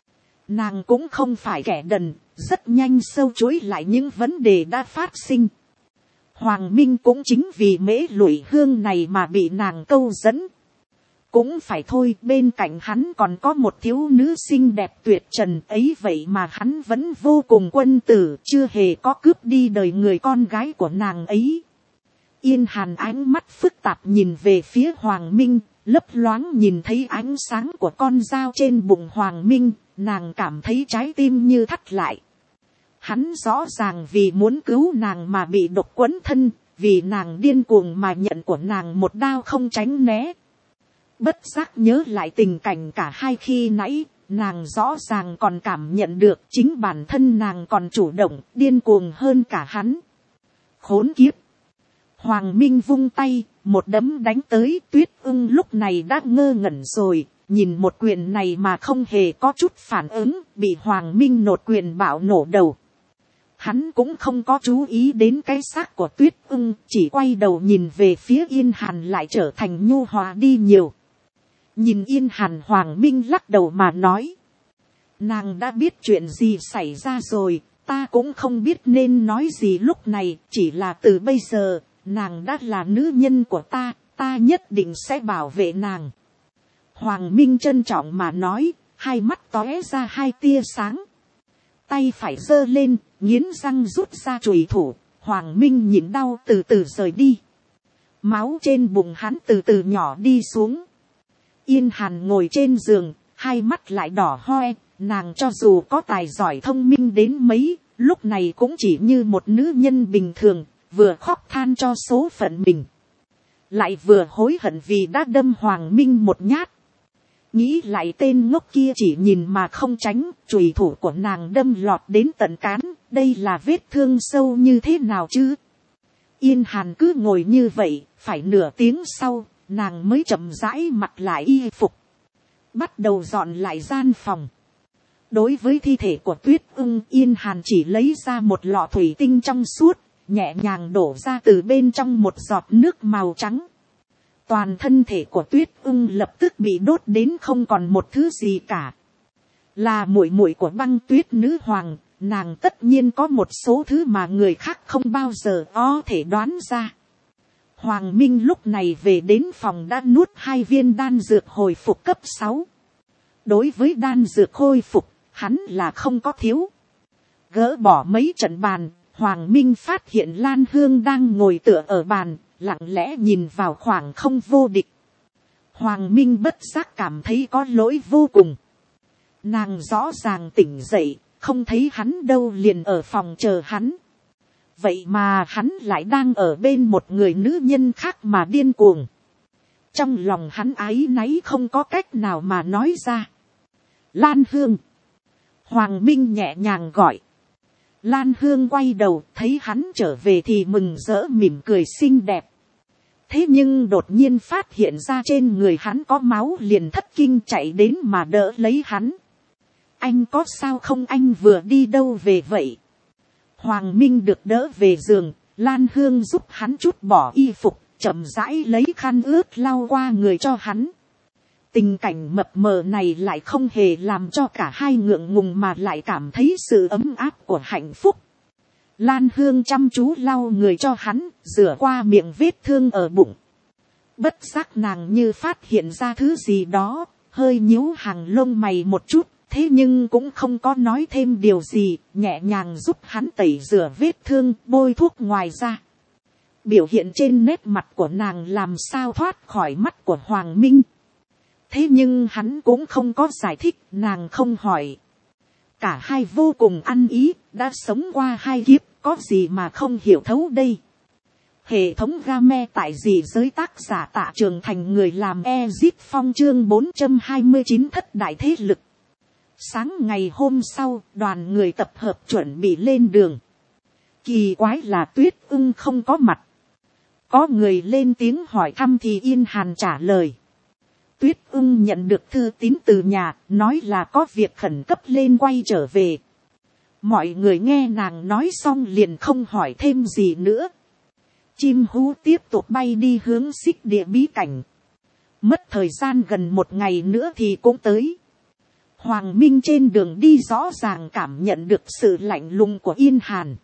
Nàng cũng không phải kẻ đần, rất nhanh sâu chuỗi lại những vấn đề đã phát sinh. Hoàng Minh cũng chính vì Mễ Lụy Hương này mà bị nàng câu dẫn. Cũng phải thôi, bên cạnh hắn còn có một thiếu nữ xinh đẹp tuyệt trần ấy, vậy mà hắn vẫn vô cùng quân tử, chưa hề có cướp đi đời người con gái của nàng ấy. Yên Hàn ánh mắt phức tạp nhìn về phía Hoàng Minh, lấp loáng nhìn thấy ánh sáng của con dao trên bụng Hoàng Minh, nàng cảm thấy trái tim như thắt lại. Hắn rõ ràng vì muốn cứu nàng mà bị độc quấn thân, vì nàng điên cuồng mà nhận của nàng một đao không tránh né. Bất giác nhớ lại tình cảnh cả hai khi nãy, nàng rõ ràng còn cảm nhận được chính bản thân nàng còn chủ động, điên cuồng hơn cả hắn. Khốn kiếp! Hoàng Minh vung tay, một đấm đánh tới. Tuyết Ưng lúc này đã ngơ ngẩn rồi, nhìn một quyền này mà không hề có chút phản ứng, bị Hoàng Minh nột quyền bạo nổ đầu. Hắn cũng không có chú ý đến cái xác của Tuyết Ưng, chỉ quay đầu nhìn về phía Yên Hàn lại trở thành nhu hòa đi nhiều. Nhìn Yên Hàn, Hoàng Minh lắc đầu mà nói. Nàng đã biết chuyện gì xảy ra rồi, ta cũng không biết nên nói gì lúc này, chỉ là từ bây giờ, nàng đã là nữ nhân của ta, ta nhất định sẽ bảo vệ nàng. Hoàng Minh trân trọng mà nói, hai mắt tóe ra hai tia sáng. Tay phải giơ lên, nghiến răng rút ra chùy thủ, Hoàng Minh nhịn đau từ từ rời đi. Máu trên bụng hắn từ từ nhỏ đi xuống. Yên Hàn ngồi trên giường, hai mắt lại đỏ hoe, nàng cho dù có tài giỏi thông minh đến mấy, lúc này cũng chỉ như một nữ nhân bình thường, vừa khóc than cho số phận mình, lại vừa hối hận vì đã đâm Hoàng Minh một nhát. Nghĩ lại tên ngốc kia chỉ nhìn mà không tránh, chùy thủ của nàng đâm lọt đến tận cán, đây là vết thương sâu như thế nào chứ? Yên Hàn cứ ngồi như vậy, phải nửa tiếng sau, nàng mới chậm rãi mặc lại y phục, bắt đầu dọn lại gian phòng. Đối với thi thể của Tuyết Ưng, Yên Hàn chỉ lấy ra một lọ thủy tinh trong suốt, nhẹ nhàng đổ ra từ bên trong một giọt nước màu trắng. Toàn thân thể của Tuyết Ưng lập tức bị đốt đến không còn một thứ gì cả. Là muội muội của Băng Tuyết nữ hoàng, nàng tất nhiên có một số thứ mà người khác không bao giờ có thể đoán ra. Hoàng Minh lúc này về đến phòng đã nuốt 2 viên đan dược hồi phục cấp 6. Đối với đan dược hồi phục, hắn là không có thiếu. Gỡ bỏ mấy trận bàn, Hoàng Minh phát hiện Lan Hương đang ngồi tựa ở bàn, lặng lẽ nhìn vào khoảng không vô địch. Hoàng Minh bất giác cảm thấy có lỗi vô cùng. Nàng rõ ràng tỉnh dậy, không thấy hắn đâu, liền ở phòng chờ hắn. Vậy mà hắn lại đang ở bên một người nữ nhân khác mà điên cuồng. Trong lòng hắn áy náy không có cách nào mà nói ra. Lan Hương! Hoàng Minh nhẹ nhàng gọi. Lan Hương quay đầu, thấy hắn trở về thì mừng rỡ mỉm cười xinh đẹp. Thế nhưng đột nhiên phát hiện ra trên người hắn có máu, liền thất kinh chạy đến mà đỡ lấy hắn. Anh có sao không, anh vừa đi đâu về vậy? Hoàng Minh được đỡ về giường, Lan Hương giúp hắn trút bỏ y phục, chậm rãi lấy khăn ướt lau qua người cho hắn. Tình cảnh mập mờ này lại không hề làm cho cả hai ngượng ngùng mà lại cảm thấy sự ấm áp của hạnh phúc. Lan Hương chăm chú lau người cho hắn, rửa qua miệng vết thương ở bụng. Bất giác nàng như phát hiện ra thứ gì đó, hơi nhíu hàng lông mày một chút, thế nhưng cũng không có nói thêm điều gì, nhẹ nhàng giúp hắn tẩy rửa vết thương, bôi thuốc ngoài ra. Biểu hiện trên nét mặt của nàng làm sao thoát khỏi mắt của Hoàng Minh. Thế nhưng hắn cũng không có giải thích, nàng không hỏi. Cả hai vô cùng ăn ý, đã sống qua 2 kiếp, có gì mà không hiểu thấu đây. Hệ thống game tại dị giới, tác giả Tạ Trường Thành, người làm Ezit Phong, chương 429 thất đại thế lực. Sáng ngày hôm sau, đoàn người tập hợp chuẩn bị lên đường. Kỳ quái là Tuyết Ưng không có mặt. Có người lên tiếng hỏi thăm thì Yên Hàn trả lời. Tuyết Ưng nhận được thư tín từ nhà, nói là có việc khẩn cấp lên quay trở về. Mọi người nghe nàng nói xong liền không hỏi thêm gì nữa. Chim hú tiếp tục bay đi hướng xích địa bí cảnh. Mất thời gian gần 1 ngày nữa thì cũng tới. Hoàng Minh trên đường đi rõ ràng cảm nhận được sự lạnh lùng của Yên Hàn.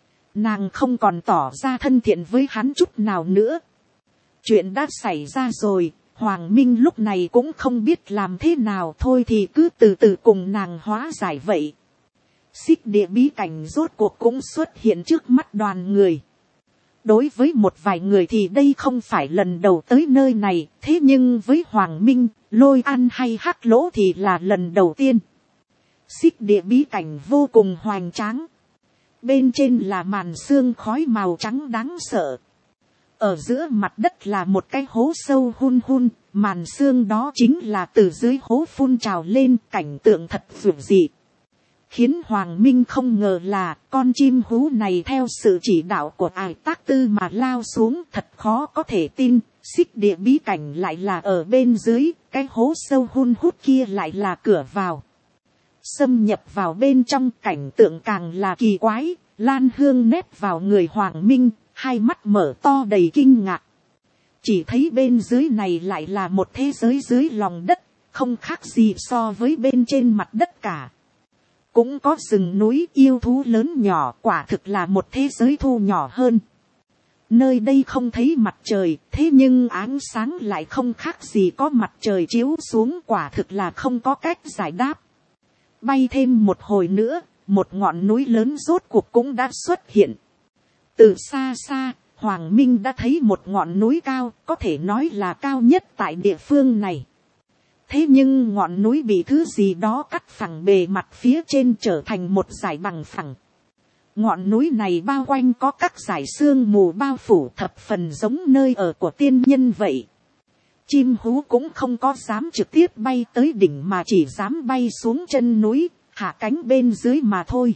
Nàng không còn tỏ ra thân thiện với hắn chút nào nữa. Chuyện đã xảy ra rồi, Hoàng Minh lúc này cũng không biết làm thế nào, thôi thì cứ từ từ cùng nàng hóa giải vậy. Xích địa bí cảnh rốt cuộc cũng xuất hiện trước mắt đoàn người. Đối với một vài người thì đây không phải lần đầu tới nơi này, thế nhưng với Hoàng Minh, Lôi An hay Hắc Lỗ thì là lần đầu tiên. Xích địa bí cảnh vô cùng hoành tráng. Bên trên là màn sương khói màu trắng đáng sợ. Ở giữa mặt đất là một cái hố sâu hun hun, màn sương đó chính là từ dưới hố phun trào lên, cảnh tượng thật dữ dị. Khiến Hoàng Minh không ngờ là con chim hú này theo sự chỉ đạo của Ải Tác Tư mà lao xuống, thật khó có thể tin. Xích địa bí cảnh lại là ở bên dưới, cái hố sâu hun hút kia lại là cửa vào. Xâm nhập vào bên trong, cảnh tượng càng là kỳ quái. Lan Hương nép vào người Hoàng Minh, hai mắt mở to đầy kinh ngạc. Chỉ thấy bên dưới này lại là một thế giới dưới lòng đất, không khác gì so với bên trên mặt đất cả. Cũng có rừng núi yêu thú lớn nhỏ, quả thực là một thế giới thu nhỏ hơn. Nơi đây không thấy mặt trời, thế nhưng ánh sáng lại không khác gì có mặt trời chiếu xuống, quả thực là không có cách giải đáp. Bay thêm một hồi nữa, một ngọn núi lớn rốt cuộc cũng đã xuất hiện. Từ xa xa, Hoàng Minh đã thấy một ngọn núi cao, có thể nói là cao nhất tại địa phương này. Thế nhưng ngọn núi bị thứ gì đó cắt phẳng bề mặt phía trên, trở thành một dải bằng phẳng. Ngọn núi này bao quanh có các dải sương mù bao phủ, thập phần giống nơi ở của tiên nhân vậy. Chim hú cũng không có dám trực tiếp bay tới đỉnh, mà chỉ dám bay xuống chân núi, hạ cánh bên dưới mà thôi.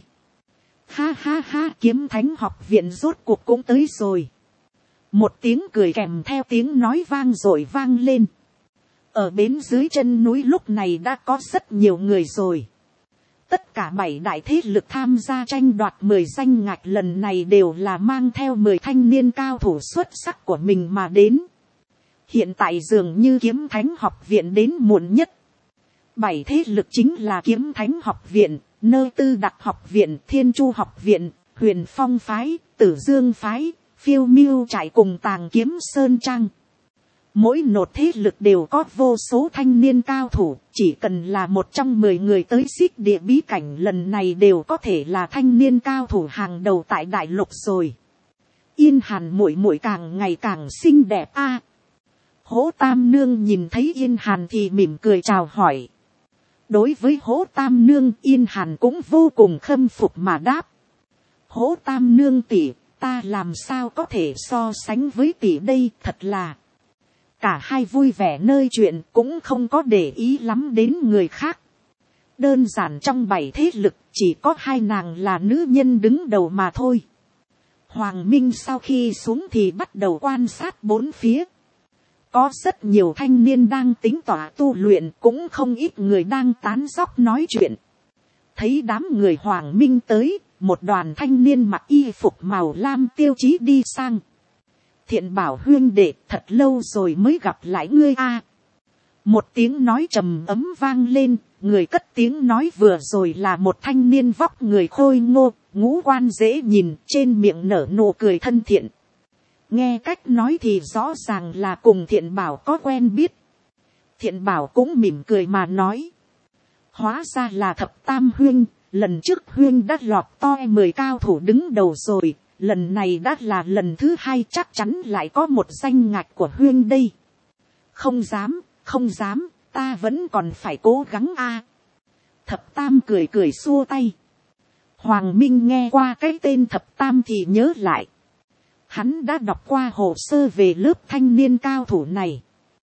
Ha ha ha, Kiếm Thánh học viện rốt cuộc cũng tới rồi. Một tiếng cười kèm theo tiếng nói vang dội vang lên. Ở bên dưới chân núi lúc này đã có rất nhiều người rồi. Tất cả 7 đại thế lực tham gia tranh đoạt 10 danh ngạch lần này đều là mang theo 10 thanh niên cao thủ xuất sắc của mình mà đến. Hiện tại dường như Kiếm Thánh học viện đến muộn nhất. 7 thế lực chính là Kiếm Thánh học viện, Nơi Tư Đặc học viện, Thiên Chu học viện, Huyền Phong phái, Tử Dương phái, Phiêu Miêu trại cùng Tàng Kiếm Sơn Trang. Mỗi nột thế lực đều có vô số thanh niên cao thủ, chỉ cần là một trong 10 người tới xích địa bí cảnh lần này đều có thể là thanh niên cao thủ hàng đầu tại đại lục rồi. Yên Hàn muội muội càng ngày càng xinh đẹp a. Hỗ Tam Nương nhìn thấy Yên Hàn thì mỉm cười chào hỏi. Đối với Hỗ Tam Nương, Yên Hàn cũng vô cùng khâm phục mà đáp. Hỗ Tam Nương tỷ, ta làm sao có thể so sánh với tỷ đây, thật là. Cả hai vui vẻ nơi chuyện, cũng không có để ý lắm đến người khác. Đơn giản trong 7 thế lực, chỉ có 2 nàng là nữ nhân đứng đầu mà thôi. Hoàng Minh sau khi xuống thì bắt đầu quan sát bốn phía. Có rất nhiều thanh niên đang tính tỏa tu luyện, cũng không ít người đang tán dóc nói chuyện. Thấy đám người Hoàng Minh tới, một đoàn thanh niên mặc y phục màu lam tiêu chí đi sang. Thiện Bảo huynh đệ, thật lâu rồi mới gặp lại ngươi a. Một tiếng nói trầm ấm vang lên, người cất tiếng nói vừa rồi là một thanh niên vóc người khôi ngô, ngũ quan dễ nhìn, trên miệng nở nụ cười thân thiện. Nghe cách nói thì rõ ràng là cùng Thiện Bảo có quen biết. Thiện Bảo cũng mỉm cười mà nói. Hóa ra là Thập Tam huynh, lần trước huynh đã lọt to 10 cao thủ đứng đầu rồi. Lần này đã là lần thứ 2, chắc chắn lại có một danh ngạch của huynh đây. Không dám, không dám, ta vẫn còn phải cố gắng a. Thập Tam cười cười xua tay. Hoàng Minh nghe qua cái tên Thập Tam thì nhớ lại. Hắn đã đọc qua hồ sơ về lớp thanh niên cao thủ này.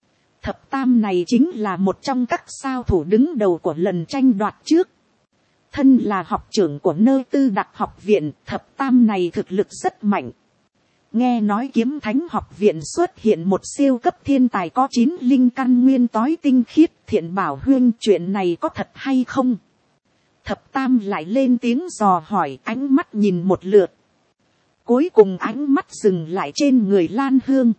Thập Tam này chính là một trong các sao thủ đứng đầu của lần tranh đoạt trước. Thân là học trưởng của Nơi Tư Đặc học viện, Thập Tam này thực lực rất mạnh. Nghe nói Kiếm Thánh học viện xuất hiện một siêu cấp thiên tài có 9 linh căn nguyên tối tinh khiết. Thiện Bảo huynh, chuyện này có thật hay không? Thập Tam lại lên tiếng dò hỏi, ánh mắt nhìn một lượt. Cuối cùng ánh mắt dừng lại trên người Lan Hương.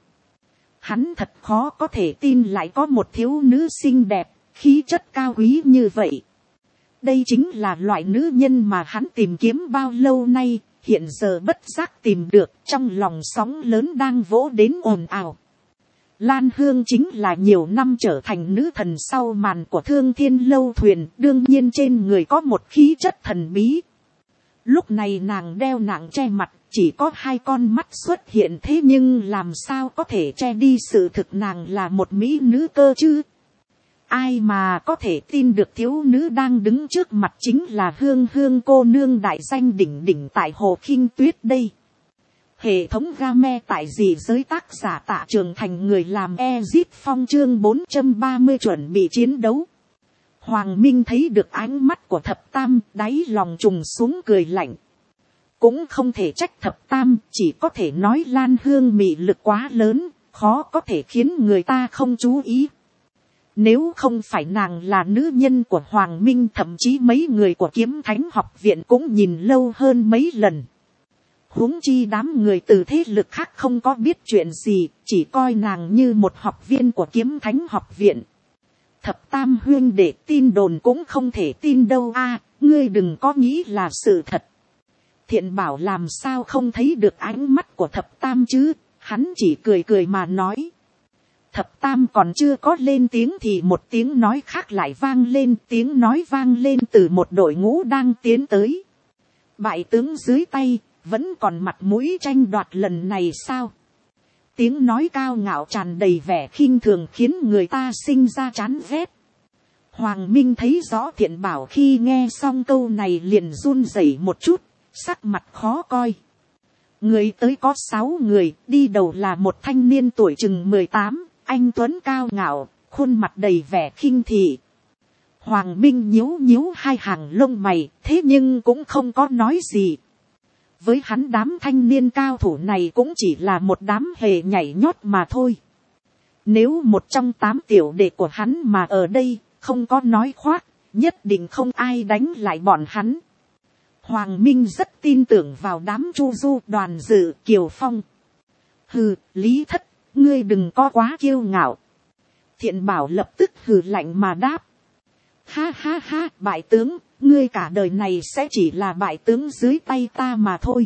Hắn thật khó có thể tin lại có một thiếu nữ xinh đẹp, khí chất cao quý như vậy. Đây chính là loại nữ nhân mà hắn tìm kiếm bao lâu nay, hiện giờ bất giác tìm được, trong lòng sóng lớn đang vỗ đến ồn ào. Lan Hương chính là nhiều năm trở thành nữ thần sau màn của Thương Thiên Lâu Thuyền, đương nhiên trên người có một khí chất thần bí. Lúc này nàng đeo nạng che mặt, chỉ có 2 con mắt xuất hiện, thế nhưng làm sao có thể che đi sự thực nàng là một mỹ nữ cơ chứ. Ai mà có thể tin được thiếu nữ đang đứng trước mặt chính là Hương Hương cô nương đại danh đỉnh đỉnh tại Hồ Khinh Tuyết đây. Hệ thống game tại dị giới, tác giả Tạ Trường Thành, người làm Ezit Phong, chương 430 chuẩn bị chiến đấu. Hoàng Minh thấy được ánh mắt của thập tam, đáy lòng trùng xuống cười lạnh. Cũng không thể trách thập tam, chỉ có thể nói Lan Hương mị lực quá lớn, khó có thể khiến người ta không chú ý. Nếu không phải nàng là nữ nhân của Hoàng Minh, thậm chí mấy người của Kiếm Thánh học viện cũng nhìn lâu hơn mấy lần. Huống chi đám người từ thế lực khác không có biết chuyện gì, chỉ coi nàng như một học viên của Kiếm Thánh học viện. Thập tam huyên để tin đồn cũng không thể tin đâu a, ngươi đừng có nghĩ là sự thật. Thiện Bảo làm sao không thấy được ánh mắt của thập tam chứ, hắn chỉ cười cười mà nói. Thập tam còn chưa có lên tiếng thì một tiếng nói khác lại vang lên, tiếng nói vang lên từ một đội ngũ đang tiến tới. Bại tướng dưới tay, vẫn còn mặt mũi tranh đoạt lần này sao? Tiếng nói cao ngạo tràn đầy vẻ khinh thường khiến người ta sinh ra chán ghét. Hoàng Minh thấy rõ Thiện Bảo khi nghe xong câu này liền run rẩy một chút, sắc mặt khó coi. Người tới có 6 người, đi đầu là một thanh niên tuổi chừng 18, anh tuấn cao ngạo, khuôn mặt đầy vẻ khinh thị. Hoàng Minh nhíu nhíu 2 hàng lông mày, thế nhưng cũng không có nói gì. Với hắn đám thanh niên cao thủ này cũng chỉ là một đám hề nhảy nhót mà thôi. Nếu một trong 8 tiểu đệ của hắn mà ở đây, không có nói khoác, nhất định không ai đánh lại bọn hắn. Hoàng Minh rất tin tưởng vào đám Chu Du, Đoàn Dự, Kiều Phong. Hừ, Lý Thất, ngươi đừng có quá kiêu ngạo. Thiện Bảo lập tức hừ lạnh mà đáp. Ha ha ha, bại tướng, ngươi cả đời này sẽ chỉ là bại tướng dưới tay ta mà thôi.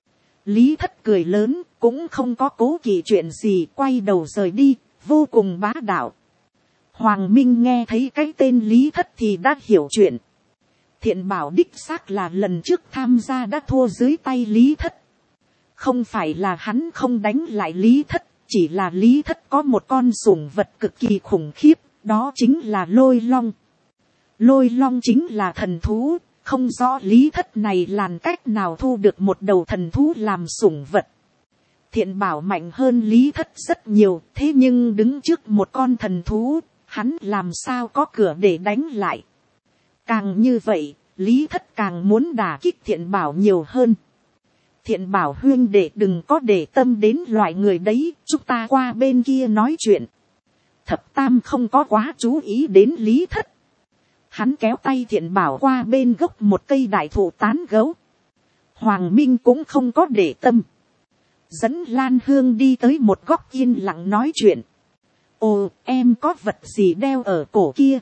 Lý Thất cười lớn, cũng không có cố kỵ chuyện gì, quay đầu rời đi, vô cùng bá đạo. Hoàng Minh nghe thấy cái tên Lý Thất thì đã hiểu chuyện. Thiện Bảo đích xác là lần trước tham gia đã thua dưới tay Lý Thất. Không phải là hắn không đánh lại Lý Thất, chỉ là Lý Thất có một con sủng vật cực kỳ khủng khiếp, đó chính là Lôi Long. Lôi Long chính là thần thú, không rõ Lý Thất này làm cách nào thu được một đầu thần thú làm sủng vật. Thiện Bảo mạnh hơn Lý Thất rất nhiều, thế nhưng đứng trước một con thần thú, hắn làm sao có cửa để đánh lại. Càng như vậy, Lý Thất càng muốn đả kích Thiện Bảo nhiều hơn. Thiện Bảo huyên đệ đừng có để tâm đến loại người đấy, chúng ta qua bên kia nói chuyện. Thập tam không có quá chú ý đến Lý Thất. Hắn kéo tay Thiện Bảo qua bên gốc một cây đại thụ tán gấu. Hoàng Minh cũng không có để tâm. Dẫn Lan Hương đi tới một góc yên lặng nói chuyện. Ồ, em có vật gì đeo ở cổ kia?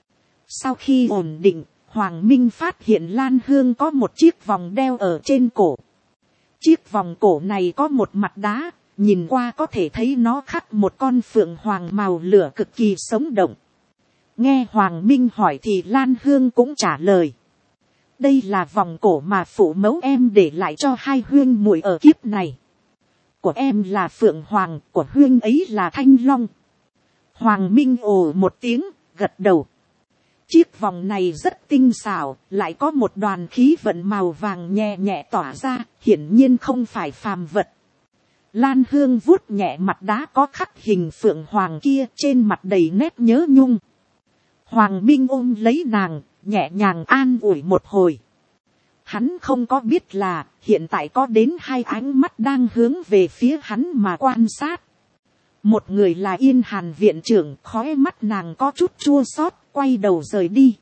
Sau khi ổn định, Hoàng Minh phát hiện Lan Hương có một chiếc vòng đeo ở trên cổ. Chiếc vòng cổ này có một mặt đá, nhìn qua có thể thấy nó khắc một con phượng hoàng màu lửa cực kỳ sống động. Nghe Hoàng Minh hỏi thì Lan Hương cũng trả lời. Đây là vòng cổ mà phụ mẫu em để lại cho 2 huyên muội ở kiếp này. Của em là phượng hoàng, của huyên ấy là thanh long. Hoàng Minh ồ một tiếng, gật đầu. Chiếc vòng này rất tinh xảo, lại có một đoàn khí vận màu vàng nhẹ nhẹ tỏa ra, hiển nhiên không phải phàm vật. Lan Hương vuốt nhẹ mặt đá có khắc hình phượng hoàng kia, trên mặt đầy nét nhớ nhung. Hoàng Minh ôm lấy nàng, nhẹ nhàng an ủi một hồi. Hắn không có biết là, hiện tại có đến 2 ánh mắt đang hướng về phía hắn mà quan sát. Một người là Yên Hàn viện trưởng, khóe mắt nàng có chút chua xót, quay đầu rời đi.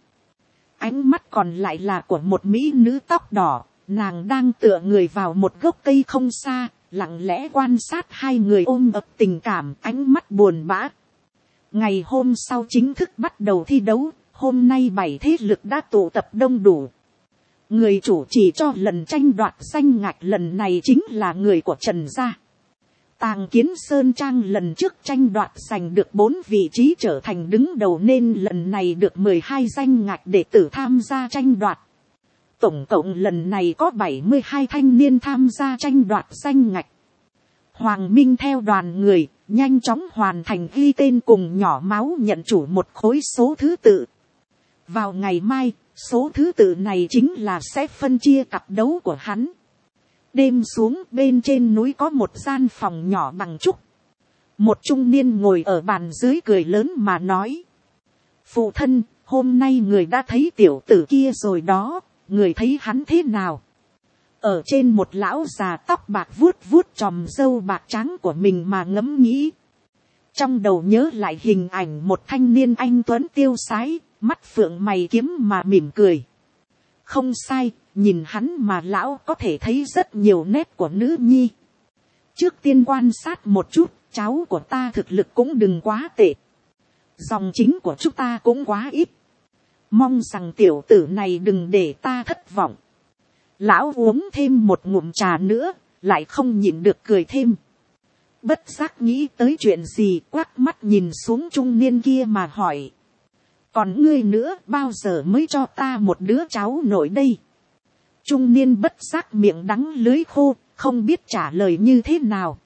Ánh mắt còn lại là của một mỹ nữ tóc đỏ, nàng đang tựa người vào một gốc cây không xa, lặng lẽ quan sát 2 người ôm ấp tình cảm, ánh mắt buồn bã. Ngày hôm sau chính thức bắt đầu thi đấu, hôm nay 7 thế lực đã tụ tập đông đủ. Người chủ trì cho lần tranh đoạt danh ngạch lần này chính là người của Trần gia. Tàng Kiến Sơn Trang lần trước tranh đoạt giành được 4 vị trí trở thành đứng đầu nên lần này được 12 danh ngạch đệ tử tham gia tranh đoạt. Tổng cộng lần này có 72 thanh niên tham gia tranh đoạt danh ngạch. Hoàng Minh theo đoàn người, nhanh chóng hoàn thành ghi tên cùng nhỏ máu nhận chủ một khối số thứ tự. Vào ngày mai, số thứ tự này chính là sẽ phân chia cặp đấu của hắn. Đêm xuống, bên trên núi có một gian phòng nhỏ bằng trúc. Một trung niên ngồi ở bàn dưới cười lớn mà nói: phụ thân, hôm nay người đã thấy tiểu tử kia rồi đó, người thấy hắn thế nào? Ở trên một lão già tóc bạc vuốt vuốt chòm râu bạc trắng của mình mà ngẫm nghĩ. Trong đầu nhớ lại hình ảnh một thanh niên anh tuấn tiêu sái, mắt phượng mày kiếm mà mỉm cười. Không sai, nhìn hắn mà lão có thể thấy rất nhiều nét của nữ nhi. Trước tiên quan sát một chút, cháu của ta thực lực cũng đừng quá tệ. Dòng chính của chúng ta cũng quá ít. Mong rằng tiểu tử này đừng để ta thất vọng. Lão uống thêm một ngụm trà nữa, lại không nhịn được cười thêm. Bất giác nghĩ tới chuyện gì, quắc mắt nhìn xuống trung niên kia mà hỏi: còn ngươi nữa, bao giờ mới cho ta một đứa cháu nội đây? Trung niên bất giác miệng đắng lưới khô, không biết trả lời như thế nào.